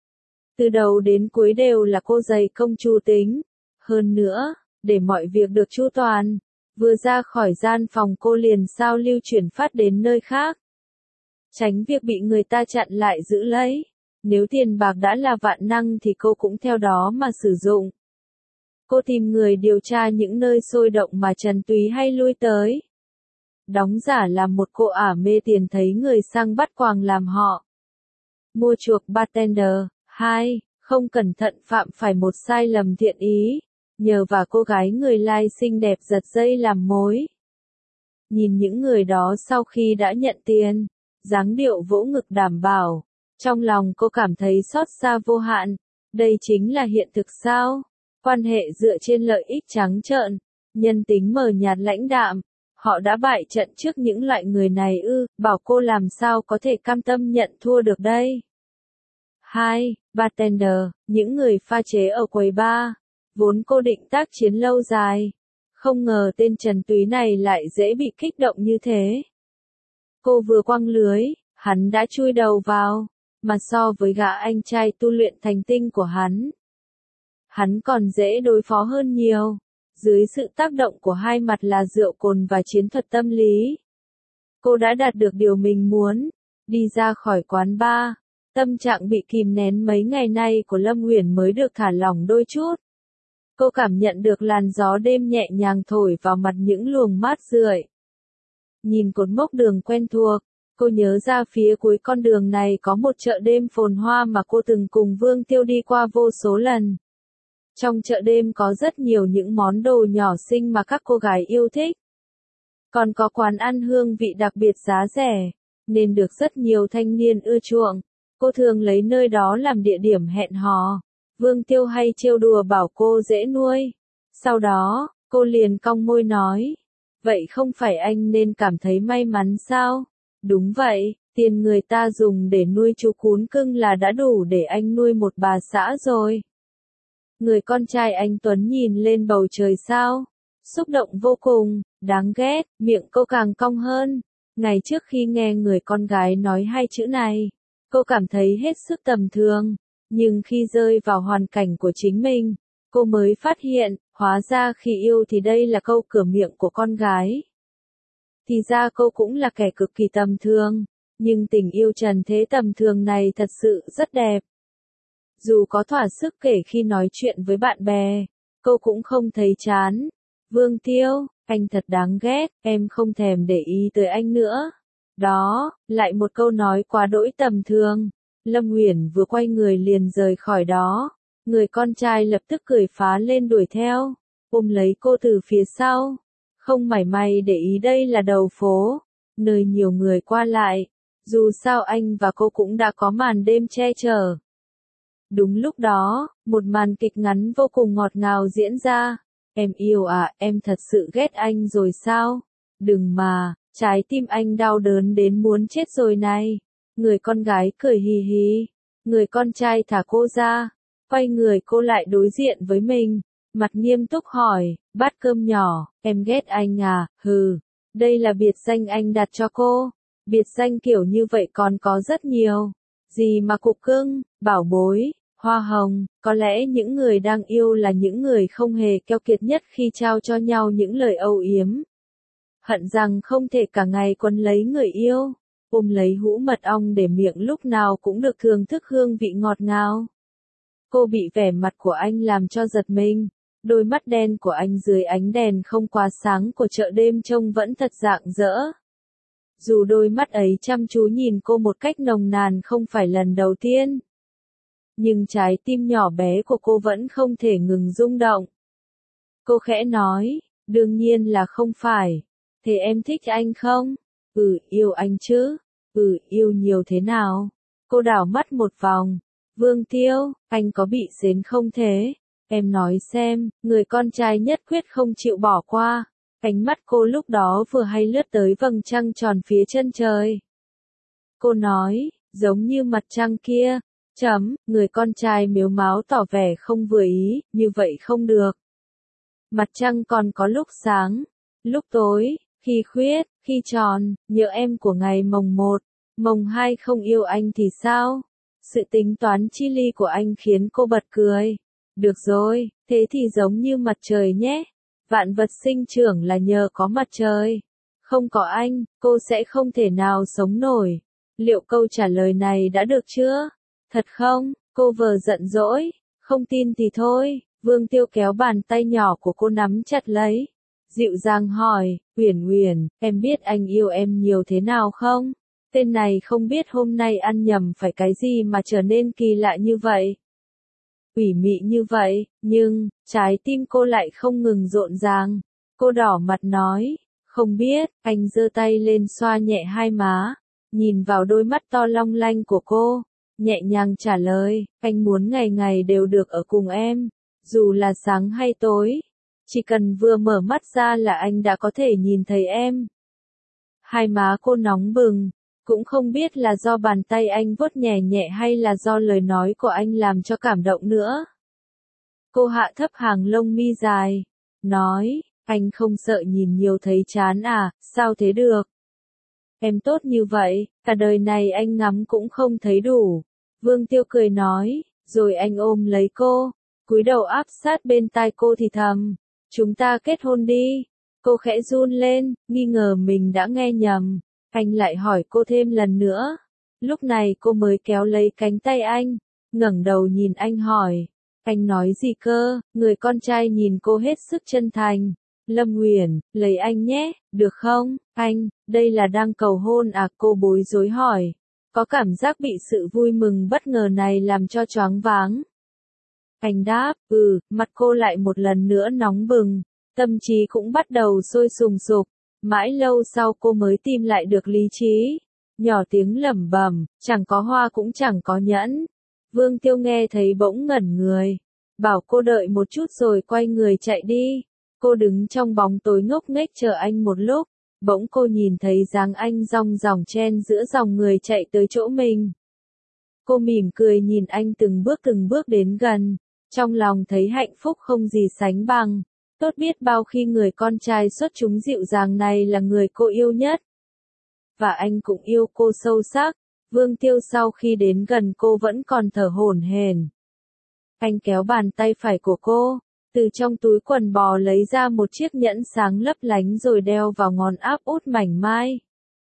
Từ đầu đến cuối đều là cô dày công chu tính. Hơn nữa, để mọi việc được chu toàn, vừa ra khỏi gian phòng cô liền sao lưu chuyển phát đến nơi khác. Tránh việc bị người ta chặn lại giữ lấy. Nếu tiền bạc đã là vạn năng thì cô cũng theo đó mà sử dụng. Cô tìm người điều tra những nơi sôi động mà Trần Túy hay lui tới. Đóng giả là một cô ả mê tiền thấy người sang bắt quàng làm họ. Mua chuộc bartender. Hai. Không cẩn thận phạm phải một sai lầm thiện ý. Nhờ vào cô gái người lai xinh đẹp giật dây làm mối. Nhìn những người đó sau khi đã nhận tiền, dáng điệu vỗ ngực đảm bảo. Trong lòng cô cảm thấy xót xa vô hạn. Đây chính là hiện thực sao? Quan hệ dựa trên lợi ích trắng trợn, nhân tính mờ nhạt lãnh đạm. Họ đã bại trận trước những loại người này ư, bảo cô làm sao có thể cam tâm nhận thua được đây. Hai. Bartender, những người pha chế ở quầy bar. Vốn cô định tác chiến lâu dài. Không ngờ tên Trần Túy này lại dễ bị kích động như thế. Cô vừa quăng lưới, hắn đã chui đầu vào. Mà so với gã anh trai tu luyện thành tinh của hắn, hắn còn dễ đối phó hơn nhiều. Dưới sự tác động của hai mặt là rượu cồn và chiến thuật tâm lý, cô đã đạt được điều mình muốn. Đi ra khỏi quán bar, tâm trạng bị kìm nén mấy ngày nay của Lâm Uyển mới được thả lỏng đôi chút. Cô cảm nhận được làn gió đêm nhẹ nhàng thổi vào mặt những luồng mát rượi. Nhìn cột mốc đường quen thuộc, cô nhớ ra phía cuối con đường này có một chợ đêm phồn hoa mà cô từng cùng Vương Tiêu đi qua vô số lần. Trong chợ đêm có rất nhiều những món đồ nhỏ xinh mà các cô gái yêu thích. Còn có quán ăn hương vị đặc biệt giá rẻ, nên được rất nhiều thanh niên ưa chuộng. Cô thường lấy nơi đó làm địa điểm hẹn hò. Vương Tiêu hay trêu đùa bảo cô dễ nuôi. Sau đó, cô liền cong môi nói. Vậy không phải anh nên cảm thấy may mắn sao? Đúng vậy, tiền người ta dùng để nuôi chú cún cưng là đã đủ để anh nuôi một bà xã rồi. Người con trai anh Tuấn nhìn lên bầu trời sao? Xúc động vô cùng, đáng ghét, miệng cô càng cong hơn. Ngày trước khi nghe người con gái nói hai chữ này, cô cảm thấy hết sức tầm thường. Nhưng khi rơi vào hoàn cảnh của chính mình, cô mới phát hiện, hóa ra khi yêu thì đây là câu cửa miệng của con gái. Thì ra cô cũng là kẻ cực kỳ tầm thường, nhưng tình yêu trần thế tầm thường này thật sự rất đẹp. Dù có thỏa sức kể khi nói chuyện với bạn bè, cô cũng không thấy chán. Vương Tiêu, anh thật đáng ghét, em không thèm để ý tới anh nữa. Đó, lại một câu nói quá đỗi tầm thường. Lâm Uyển vừa quay người liền rời khỏi đó. Người con trai lập tức cười phá lên đuổi theo, ôm lấy cô từ phía sau. Không mảy may để ý đây là đầu phố, nơi nhiều người qua lại. Dù sao anh và cô cũng đã có màn đêm che chở. Đúng lúc đó, một màn kịch ngắn vô cùng ngọt ngào diễn ra. Em yêu à, em thật sự ghét anh rồi sao? Đừng mà, trái tim anh đau đớn đến muốn chết rồi này. Người con gái cười hì hì. Người con trai thả cô ra. Quay người cô lại đối diện với mình. Mặt nghiêm túc hỏi, bát cơm nhỏ, em ghét anh à, hừ. Đây là biệt danh anh đặt cho cô. Biệt danh kiểu như vậy còn có rất nhiều. Gì mà cục cưng, bảo bối, hoa hồng. Có lẽ những người đang yêu là những người không hề keo kiệt nhất khi trao cho nhau những lời âu yếm. Hận rằng không thể cả ngày quấn lấy người yêu, ôm lấy hũ mật ong để miệng lúc nào cũng được thưởng thức hương vị ngọt ngào. Cô bị vẻ mặt của anh làm cho giật mình. Đôi mắt đen của anh dưới ánh đèn không quá sáng của chợ đêm trông vẫn thật rạng rỡ. Dù đôi mắt ấy chăm chú nhìn cô một cách nồng nàn không phải lần đầu tiên, nhưng trái tim nhỏ bé của cô vẫn không thể ngừng rung động. Cô khẽ nói, đương nhiên là không phải. Thế em thích anh không? Ừ, yêu anh chứ. Ừ, yêu nhiều thế nào? Cô đảo mắt một vòng. Vương Tiêu, anh có bị sến không thế? Em nói xem, người con trai nhất quyết không chịu bỏ qua. Ánh mắt cô lúc đó vừa hay lướt tới vầng trăng tròn phía chân trời. Cô nói, giống như mặt trăng kia. Chấm, người con trai mếu máo tỏ vẻ không vừa ý, như vậy không được. Mặt trăng còn có lúc sáng, lúc tối, khi khuyết, khi tròn, nhớ em của ngày mồng một, mồng hai không yêu anh thì sao? Sự tính toán chi ly của anh khiến cô bật cười. Được rồi, thế thì giống như mặt trời nhé. Vạn vật sinh trưởng là nhờ có mặt trời. Không có anh, cô sẽ không thể nào sống nổi. Liệu câu trả lời này đã được chưa? Thật không? Cô vờ giận dỗi. Không tin thì thôi. Vương Tiêu kéo bàn tay nhỏ của cô nắm chặt lấy. Dịu dàng hỏi, Uyển Uyển, em biết anh yêu em nhiều thế nào không? Tên này không biết hôm nay ăn nhầm phải cái gì mà trở nên kỳ lạ như vậy. Ủy mị như vậy, nhưng, trái tim cô lại không ngừng rộn ràng. Cô đỏ mặt nói, không biết, anh giơ tay lên xoa nhẹ hai má, nhìn vào đôi mắt to long lanh của cô, nhẹ nhàng trả lời, anh muốn ngày ngày đều được ở cùng em, dù là sáng hay tối. Chỉ cần vừa mở mắt ra là anh đã có thể nhìn thấy em. Hai má cô nóng bừng, cũng không biết là do bàn tay anh vuốt nhẹ nhẹ hay là do lời nói của anh làm cho cảm động nữa. Cô hạ thấp hàng lông mi dài, nói, anh không sợ nhìn nhiều thấy chán à, sao thế được? Em tốt như vậy, cả đời này anh ngắm cũng không thấy đủ. Vương Tiêu cười nói, rồi anh ôm lấy cô, cúi đầu áp sát bên tai cô thì thầm, chúng ta kết hôn đi. Cô khẽ run lên, nghi ngờ mình đã nghe nhầm. Anh lại hỏi cô thêm lần nữa. Lúc này cô mới kéo lấy cánh tay anh, ngẩng đầu nhìn anh hỏi. Anh nói gì cơ? Người con trai nhìn cô hết sức chân thành. Lâm Uyển, lấy anh nhé, được không? Anh, đây là đang cầu hôn à? Cô bối rối hỏi. Có cảm giác bị sự vui mừng bất ngờ này làm cho choáng váng. Anh đáp, ừ, mặt cô lại một lần nữa nóng bừng, tâm trí cũng bắt đầu sôi sùng sục. Mãi lâu sau cô mới tìm lại được lý trí, nhỏ tiếng lẩm bẩm, chẳng có hoa cũng chẳng có nhẫn. Vương Tiêu nghe thấy bỗng ngẩn người, bảo cô đợi một chút rồi quay người chạy đi. Cô đứng trong bóng tối ngốc nghếch chờ anh một lúc, bỗng cô nhìn thấy dáng anh rong ròng chen giữa dòng người chạy tới chỗ mình. Cô mỉm cười nhìn anh từng bước từng bước đến gần, trong lòng thấy hạnh phúc không gì sánh bằng. Tốt biết bao khi người con trai xuất chúng dịu dàng này là người cô yêu nhất. Và anh cũng yêu cô sâu sắc. Vương Tiêu sau khi đến gần cô vẫn còn thở hổn hển. Anh kéo bàn tay phải của cô, từ trong túi quần bò lấy ra một chiếc nhẫn sáng lấp lánh rồi đeo vào ngón áp út mảnh mai.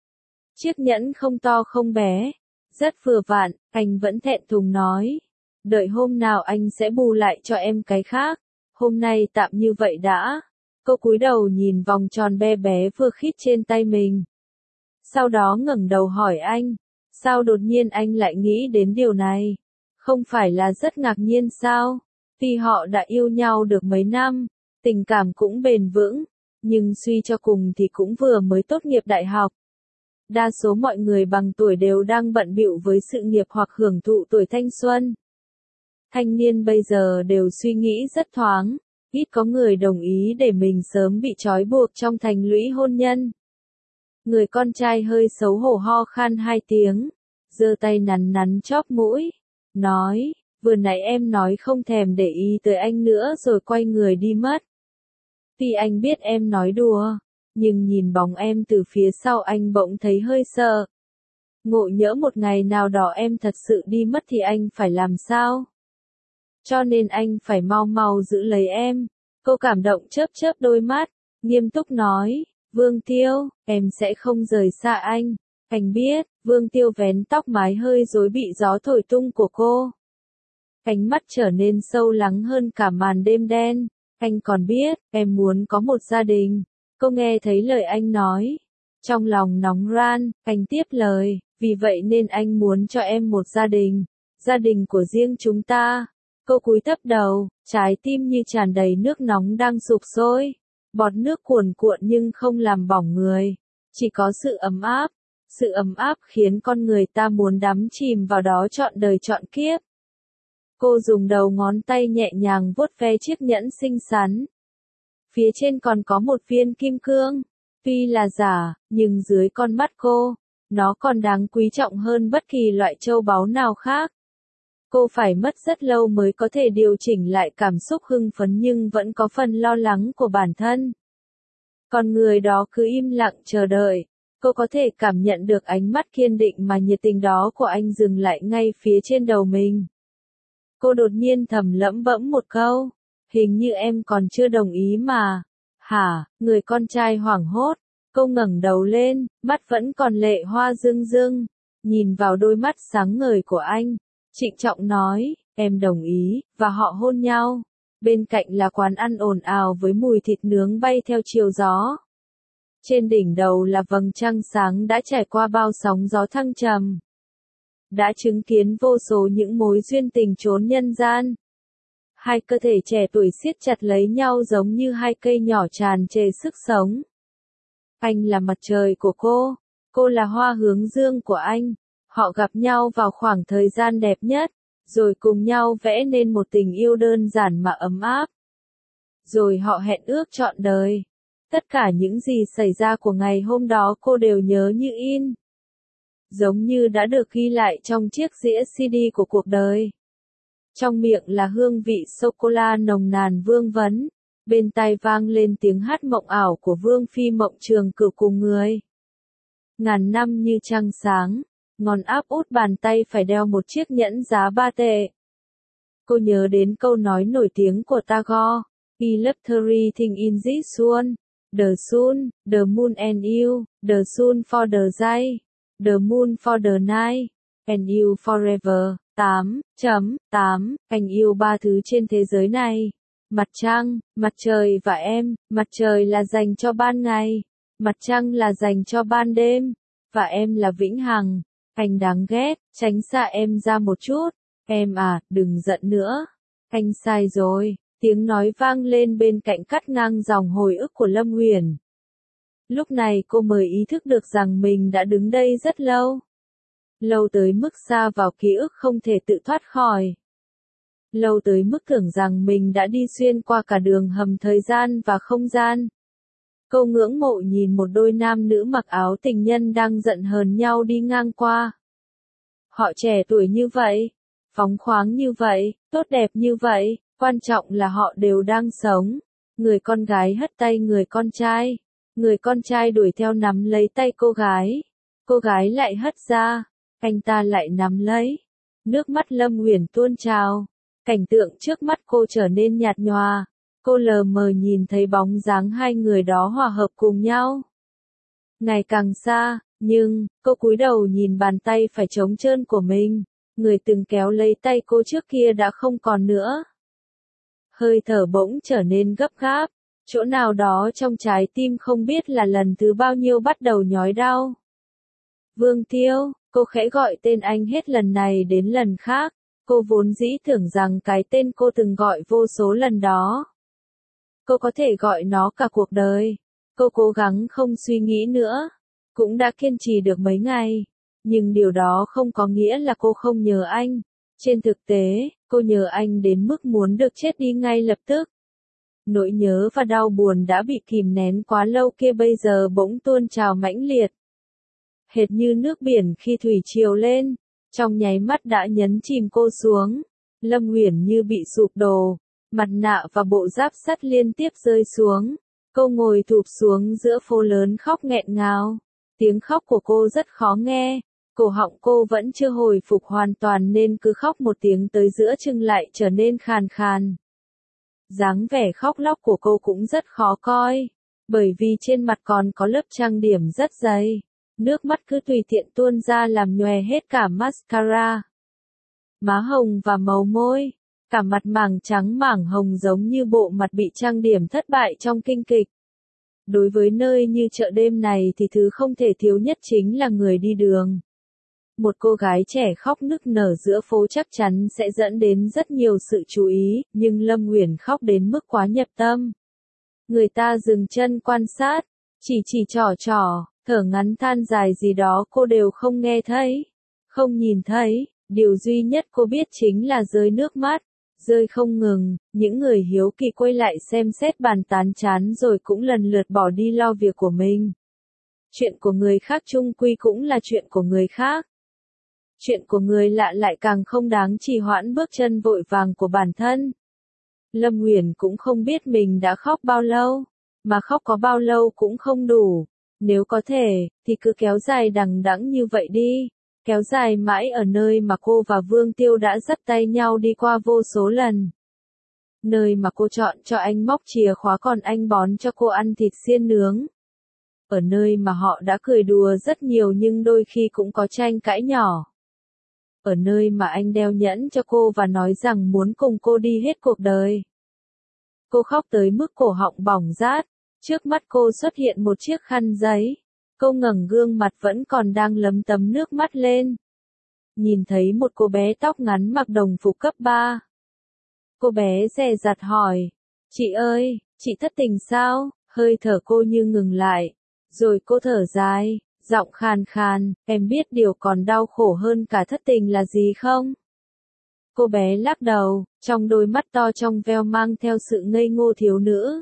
Chiếc nhẫn không to không bé, rất vừa vặn, anh vẫn thẹn thùng nói. Đợi hôm nào anh sẽ bù lại cho em cái khác. Hôm nay tạm như vậy đã. Cô cúi đầu nhìn vòng tròn bé bé vừa khít trên tay mình. Sau đó ngẩng đầu hỏi anh, sao đột nhiên anh lại nghĩ đến điều này? Không phải là rất ngạc nhiên sao? Tuy họ đã yêu nhau được mấy năm, tình cảm cũng bền vững, nhưng suy cho cùng thì cũng vừa mới tốt nghiệp đại học. Đa số mọi người bằng tuổi đều đang bận bịu với sự nghiệp hoặc hưởng thụ tuổi thanh xuân. Thanh niên bây giờ đều suy nghĩ rất thoáng, ít có người đồng ý để mình sớm bị trói buộc trong thành lũy hôn nhân. Người con trai hơi xấu hổ ho khan hai tiếng, giơ tay nắn nắn chóp mũi, nói, vừa nãy em nói không thèm để ý tới anh nữa rồi quay người đi mất. Tuy anh biết em nói đùa, nhưng nhìn bóng em từ phía sau anh bỗng thấy hơi sợ. Ngộ nhỡ một ngày nào đó em thật sự đi mất thì anh phải làm sao? Cho nên anh phải mau mau giữ lấy em. Cô cảm động chớp chớp đôi mắt, nghiêm túc nói, Vương Tiêu, em sẽ không rời xa anh. Anh biết, Vương Tiêu vén tóc mái hơi rối bị gió thổi tung của cô. Ánh mắt trở nên sâu lắng hơn cả màn đêm đen. Anh còn biết, em muốn có một gia đình. Cô nghe thấy lời anh nói. Trong lòng nóng ran, anh tiếp lời, vì vậy nên anh muốn cho em một gia đình. Gia đình của riêng chúng ta. Cô cúi thấp đầu, trái tim như tràn đầy nước nóng đang sục sôi. Bọt nước cuồn cuộn nhưng không làm bỏng người. Chỉ có sự ấm áp. Sự ấm áp khiến con người ta muốn đắm chìm vào đó trọn đời trọn kiếp. Cô dùng đầu ngón tay nhẹ nhàng vuốt ve chiếc nhẫn xinh xắn. Phía trên còn có một viên kim cương. Tuy là giả, nhưng dưới con mắt cô, nó còn đáng quý trọng hơn bất kỳ loại châu báu nào khác. Cô phải mất rất lâu mới có thể điều chỉnh lại cảm xúc hưng phấn nhưng vẫn có phần lo lắng của bản thân. Còn người đó cứ im lặng chờ đợi. Cô có thể cảm nhận được ánh mắt kiên định mà nhiệt tình đó của anh dừng lại ngay phía trên đầu mình. Cô đột nhiên thầm lẩm bẩm một câu. Hình như em còn chưa đồng ý mà. Hả, người con trai hoảng hốt. Cô ngẩng đầu lên, mắt vẫn còn lệ hoa rưng rưng. Nhìn vào đôi mắt sáng ngời của anh. Trịnh trọng nói, em đồng ý, và họ hôn nhau. Bên cạnh là quán ăn ồn ào với mùi thịt nướng bay theo chiều gió. Trên đỉnh đầu là vầng trăng sáng đã trải qua bao sóng gió thăng trầm. Đã chứng kiến vô số những mối duyên tình chốn nhân gian. Hai cơ thể trẻ tuổi siết chặt lấy nhau giống như hai cây nhỏ tràn trề sức sống. Anh là mặt trời của cô, cô là hoa hướng dương của anh. Họ gặp nhau vào khoảng thời gian đẹp nhất, rồi cùng nhau vẽ nên một tình yêu đơn giản mà ấm áp. Rồi họ hẹn ước trọn đời. Tất cả những gì xảy ra của ngày hôm đó cô đều nhớ như in. Giống như đã được ghi lại trong chiếc đĩa xê đê của cuộc đời. Trong miệng là hương vị sô-cô-la nồng nàn vương vấn. Bên tai vang lên tiếng hát mộng ảo của Vương Phi Mộng Trường Cửu cùng người. Ngàn năm như trăng sáng, ngón áp út bàn tay phải đeo một chiếc nhẫn giá ba tệ. Cô nhớ đến câu nói nổi tiếng của Tagore. I love everything in this sun. The sun, the moon and you, the sun for the day, the moon for the night, and you forever. tám chấm tám Anh yêu ba thứ trên thế giới này. Mặt trăng, mặt trời và em. Mặt trời là dành cho ban ngày. Mặt trăng là dành cho ban đêm. Và em là vĩnh hằng. Anh đáng ghét, tránh xa em ra một chút. Em à, đừng giận nữa. Anh sai rồi. Tiếng nói vang lên bên cạnh cắt ngang dòng hồi ức của Lâm Huyền. Lúc này cô mới ý thức được rằng mình đã đứng đây rất lâu. Lâu tới mức xa vào ký ức không thể tự thoát khỏi. Lâu tới mức tưởng rằng mình đã đi xuyên qua cả đường hầm thời gian và không gian. Cô ngưỡng mộ nhìn một đôi nam nữ mặc áo tình nhân đang giận hờn nhau đi ngang qua. Họ trẻ tuổi như vậy, phóng khoáng như vậy, tốt đẹp như vậy, quan trọng là họ đều đang sống. Người con gái hất tay người con trai. Người con trai đuổi theo nắm lấy tay cô gái. Cô gái lại hất ra. Anh ta lại nắm lấy. Nước mắt Lâm Huyền tuôn trào. Cảnh tượng trước mắt cô trở nên nhạt nhòa. Cô lờ mờ nhìn thấy bóng dáng hai người đó hòa hợp cùng nhau. Ngày càng xa, nhưng, cô cúi đầu nhìn bàn tay phải trống trơn của mình. Người từng kéo lấy tay cô trước kia đã không còn nữa. Hơi thở bỗng trở nên gấp gáp. Chỗ nào đó trong trái tim không biết là lần thứ bao nhiêu bắt đầu nhói đau. Vương Tiêu, cô khẽ gọi tên anh hết lần này đến lần khác. Cô vốn dĩ tưởng rằng cái tên cô từng gọi vô số lần đó. Cô có thể gọi nó cả cuộc đời. Cô cố gắng không suy nghĩ nữa. Cũng đã kiên trì được mấy ngày. Nhưng điều đó không có nghĩa là cô không nhớ anh. Trên thực tế, cô nhớ anh đến mức muốn được chết đi ngay lập tức. Nỗi nhớ và đau buồn đã bị kìm nén quá lâu kia bây giờ bỗng tuôn trào mãnh liệt. Hệt như nước biển khi thủy triều lên, trong nháy mắt đã nhấn chìm cô xuống. Lâm Huyền như bị sụp đổ, mặt nạ và bộ giáp sắt liên tiếp rơi xuống. Cô ngồi thụp xuống giữa phố lớn khóc nghẹn ngào. Tiếng khóc của cô rất khó nghe, cổ họng cô vẫn chưa hồi phục hoàn toàn nên cứ khóc một tiếng tới giữa chừng lại trở nên khàn khàn. Dáng vẻ khóc lóc của cô cũng rất khó coi, bởi vì trên mặt còn có lớp trang điểm rất dày. Nước mắt cứ tùy tiện tuôn ra làm nhòe hết cả mascara, má hồng và màu môi. Cả mặt mảng trắng mảng hồng giống như bộ mặt bị trang điểm thất bại trong kinh kịch. Đối với nơi như chợ đêm này thì thứ không thể thiếu nhất chính là người đi đường. Một cô gái trẻ khóc nức nở giữa phố chắc chắn sẽ dẫn đến rất nhiều sự chú ý, nhưng Lâm Huyền khóc đến mức quá nhập tâm. Người ta dừng chân quan sát, chỉ chỉ trỏ trỏ, thở ngắn than dài gì đó cô đều không nghe thấy, không nhìn thấy. Điều duy nhất cô biết chính là rơi nước mắt, rơi không ngừng, những người hiếu kỳ quay lại xem xét bàn tán chán rồi cũng lần lượt bỏ đi lo việc của mình. Chuyện của người khác chung quy cũng là chuyện của người khác. Chuyện của người lạ lại càng không đáng trì hoãn bước chân vội vàng của bản thân. Lâm Uyển cũng không biết mình đã khóc bao lâu, mà khóc có bao lâu cũng không đủ. Nếu có thể, thì cứ kéo dài đằng đẵng như vậy đi, kéo dài mãi ở nơi mà cô và Vương Tiêu đã dắt tay nhau đi qua vô số lần. Nơi mà cô chọn cho anh móc chìa khóa còn anh bón cho cô ăn thịt xiên nướng. Ở nơi mà họ đã cười đùa rất nhiều nhưng đôi khi cũng có tranh cãi nhỏ. Ở nơi mà anh đeo nhẫn cho cô và nói rằng muốn cùng cô đi hết cuộc đời. Cô khóc tới mức cổ họng bỏng rát, trước mắt cô xuất hiện một chiếc khăn giấy. Cô ngẩng gương mặt vẫn còn đang lấm tấm nước mắt lên. Nhìn thấy một cô bé tóc ngắn mặc đồng phục cấp ba. Cô bé dè dặt hỏi, chị ơi, chị thất tình sao? Hơi thở cô như ngừng lại. Rồi cô thở dài, giọng khàn khàn, em biết điều còn đau khổ hơn cả thất tình là gì không? Cô bé lắc đầu, trong đôi mắt to trong veo mang theo sự ngây ngô thiếu nữ.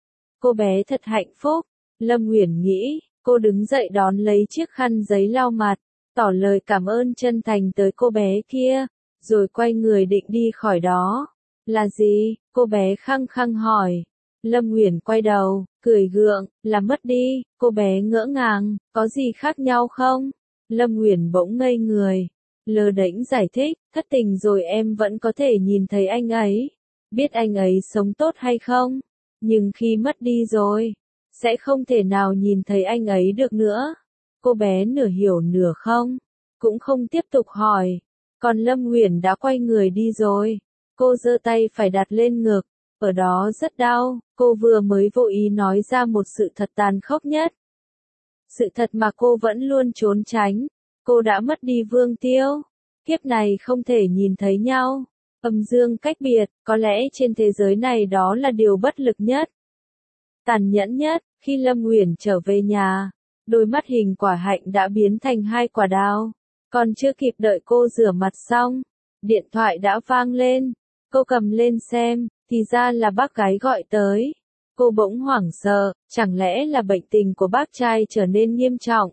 Cô bé thật hạnh phúc, Lâm Uyển nghĩ, cô đứng dậy đón lấy chiếc khăn giấy lau mặt, tỏ lời cảm ơn chân thành tới cô bé kia, rồi quay người định đi khỏi đó. Là gì? Cô bé khăng khăng hỏi. Lâm Uyển quay đầu, cười gượng, là mất đi. Cô bé ngỡ ngàng, có gì khác nhau không? Lâm Uyển bỗng ngây người, lơ đễnh giải thích, thất tình rồi em vẫn có thể nhìn thấy anh ấy, biết anh ấy sống tốt hay không, nhưng khi mất đi rồi, sẽ không thể nào nhìn thấy anh ấy được nữa. Cô bé nửa hiểu nửa không, cũng không tiếp tục hỏi, còn Lâm Uyển đã quay người đi rồi. Cô giơ tay phải đặt lên ngực, ở đó rất đau, cô vừa mới vô ý nói ra một sự thật tàn khốc nhất. Sự thật mà cô vẫn luôn trốn tránh, cô đã mất đi Vương Tiêu, kiếp này không thể nhìn thấy nhau, âm dương cách biệt, có lẽ trên thế giới này đó là điều bất lực nhất. Tàn nhẫn nhất, khi Lâm Uyển trở về nhà, đôi mắt hình quả hạnh đã biến thành hai quả đào, còn chưa kịp đợi cô rửa mặt xong, điện thoại đã vang lên, cô cầm lên xem, thì ra là bác gái gọi tới. Cô bỗng hoảng sợ, chẳng lẽ là bệnh tình của bác trai trở nên nghiêm trọng?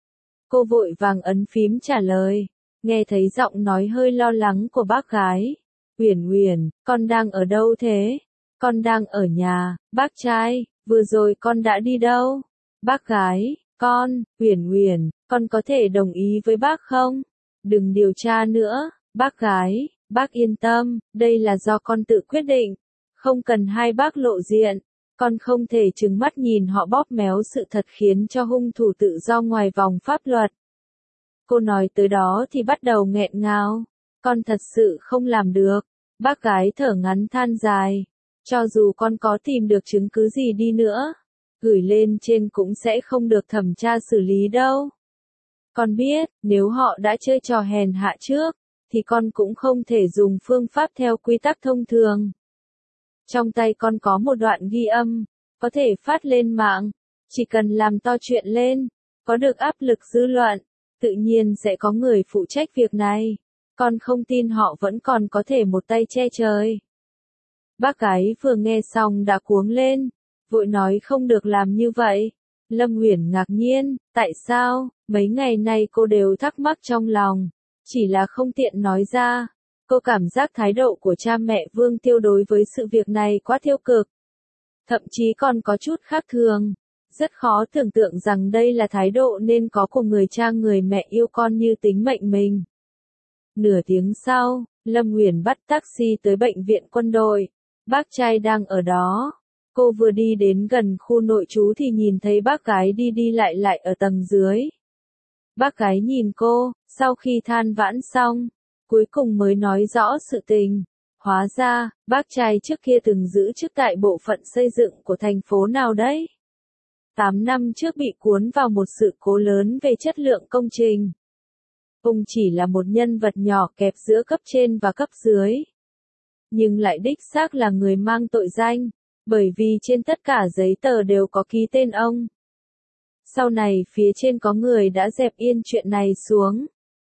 Cô vội vàng ấn phím trả lời, nghe thấy giọng nói hơi lo lắng của bác gái. Uyển Uyển, con đang ở đâu thế? Con đang ở nhà. Bác trai, vừa rồi con đã đi đâu? Bác gái, con, Uyển Uyển, con có thể đồng ý với bác không? Đừng điều tra nữa. Bác gái, bác yên tâm, đây là do con tự quyết định, không cần hai bác lộ diện. Con không thể trừng mắt nhìn họ bóp méo sự thật khiến cho hung thủ tự do ngoài vòng pháp luật. Cô nói tới đó thì bắt đầu nghẹn ngào. Con thật sự không làm được. Bác gái thở ngắn than dài. Cho dù con có tìm được chứng cứ gì đi nữa, gửi lên trên cũng sẽ không được thẩm tra xử lý đâu. Con biết, nếu họ đã chơi trò hèn hạ trước, thì con cũng không thể dùng phương pháp theo quy tắc thông thường. Trong tay con có một đoạn ghi âm, có thể phát lên mạng, chỉ cần làm to chuyện lên, có được áp lực dư luận, tự nhiên sẽ có người phụ trách việc này. Con không tin họ vẫn còn có thể một tay che trời. Bác gái vừa nghe xong đã cuống lên, vội nói không được làm như vậy. Lâm Uyển ngạc nhiên, tại sao? Mấy ngày nay cô đều thắc mắc trong lòng, chỉ là không tiện nói ra. Cô cảm giác thái độ của cha mẹ Vương Tiêu đối với sự việc này quá tiêu cực. Thậm chí còn có chút khác thường. Rất khó tưởng tượng rằng đây là thái độ nên có của người cha người mẹ yêu con như tính mệnh mình. Nửa tiếng sau, Lâm Uyển bắt taxi tới bệnh viện quân đội. Bác trai đang ở đó. Cô vừa đi đến gần khu nội trú thì nhìn thấy bác gái đi đi lại lại ở tầng dưới. Bác gái nhìn cô, sau khi than vãn xong, cuối cùng mới nói rõ sự tình. Hóa ra, bác trai trước kia từng giữ chức tại bộ phận xây dựng của thành phố nào đấy. tám năm trước bị cuốn vào một sự cố lớn về chất lượng công trình. Ông chỉ là một nhân vật nhỏ kẹp giữa cấp trên và cấp dưới. Nhưng lại đích xác là người mang tội danh, bởi vì trên tất cả giấy tờ đều có ký tên ông. Sau này phía trên có người đã dẹp yên chuyện này xuống.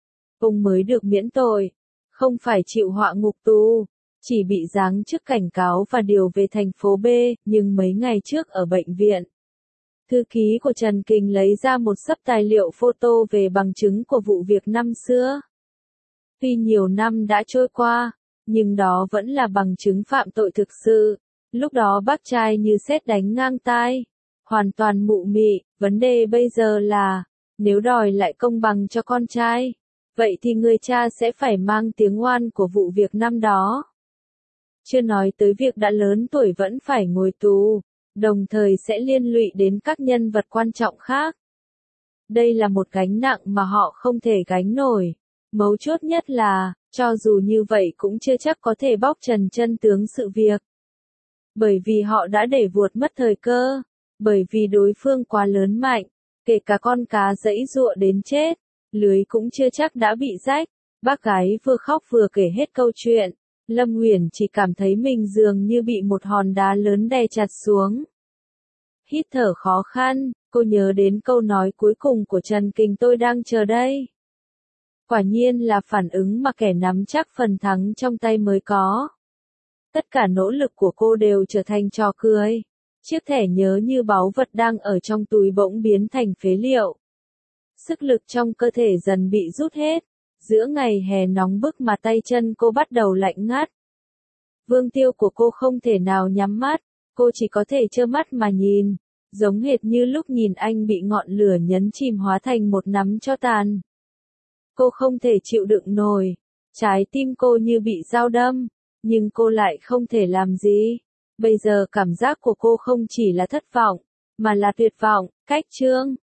ông mới được miễn tội, không phải chịu họa ngục tù, chỉ bị giáng chức cảnh cáo và điều về thành phố B, nhưng mấy ngày trước ở bệnh viện, thư ký của Trần Kình lấy ra một xấp tài liệu photo về bằng chứng của vụ việc năm xưa. Tuy nhiều năm đã trôi qua, nhưng đó vẫn là bằng chứng phạm tội thực sự. Lúc đó bác trai như sét đánh ngang tai, hoàn toàn mụ mị, vấn đề bây giờ là, nếu đòi lại công bằng cho con trai, vậy thì người cha sẽ phải mang tiếng oan của vụ việc năm đó. Chưa nói tới việc đã lớn tuổi vẫn phải ngồi tù, đồng thời sẽ liên lụy đến các nhân vật quan trọng khác. Đây là một gánh nặng mà họ không thể gánh nổi. Mấu chốt nhất là, cho dù như vậy cũng chưa chắc có thể bóc trần chân tướng sự việc. Bởi vì họ đã để vuột mất thời cơ, bởi vì đối phương quá lớn mạnh, kể cả con cá giãy giụa đến chết, lưới cũng chưa chắc đã bị rách. Bác gái vừa khóc vừa kể hết câu chuyện, Lâm Uyển chỉ cảm thấy mình dường như bị một hòn đá lớn đè chặt xuống. Hít thở khó khăn, cô nhớ đến câu nói cuối cùng của Trần Kình, tôi đang chờ đây. Quả nhiên là phản ứng mà kẻ nắm chắc phần thắng trong tay mới có. Tất cả nỗ lực của cô đều trở thành trò cười. Chiếc thẻ nhớ như báu vật đang ở trong túi bỗng biến thành phế liệu. Sức lực trong cơ thể dần bị rút hết. Giữa ngày hè nóng bức mà tay chân cô bắt đầu lạnh ngắt. Vương tiêu của cô không thể nào nhắm mắt, cô chỉ có thể trơ mắt mà nhìn, giống hệt như lúc nhìn anh bị ngọn lửa nhấn chìm hóa thành một nắm tro tàn. Cô không thể chịu đựng nổi, trái tim cô như bị dao đâm, nhưng cô lại không thể làm gì. Bây giờ cảm giác của cô không chỉ là thất vọng, mà là tuyệt vọng. Cách chương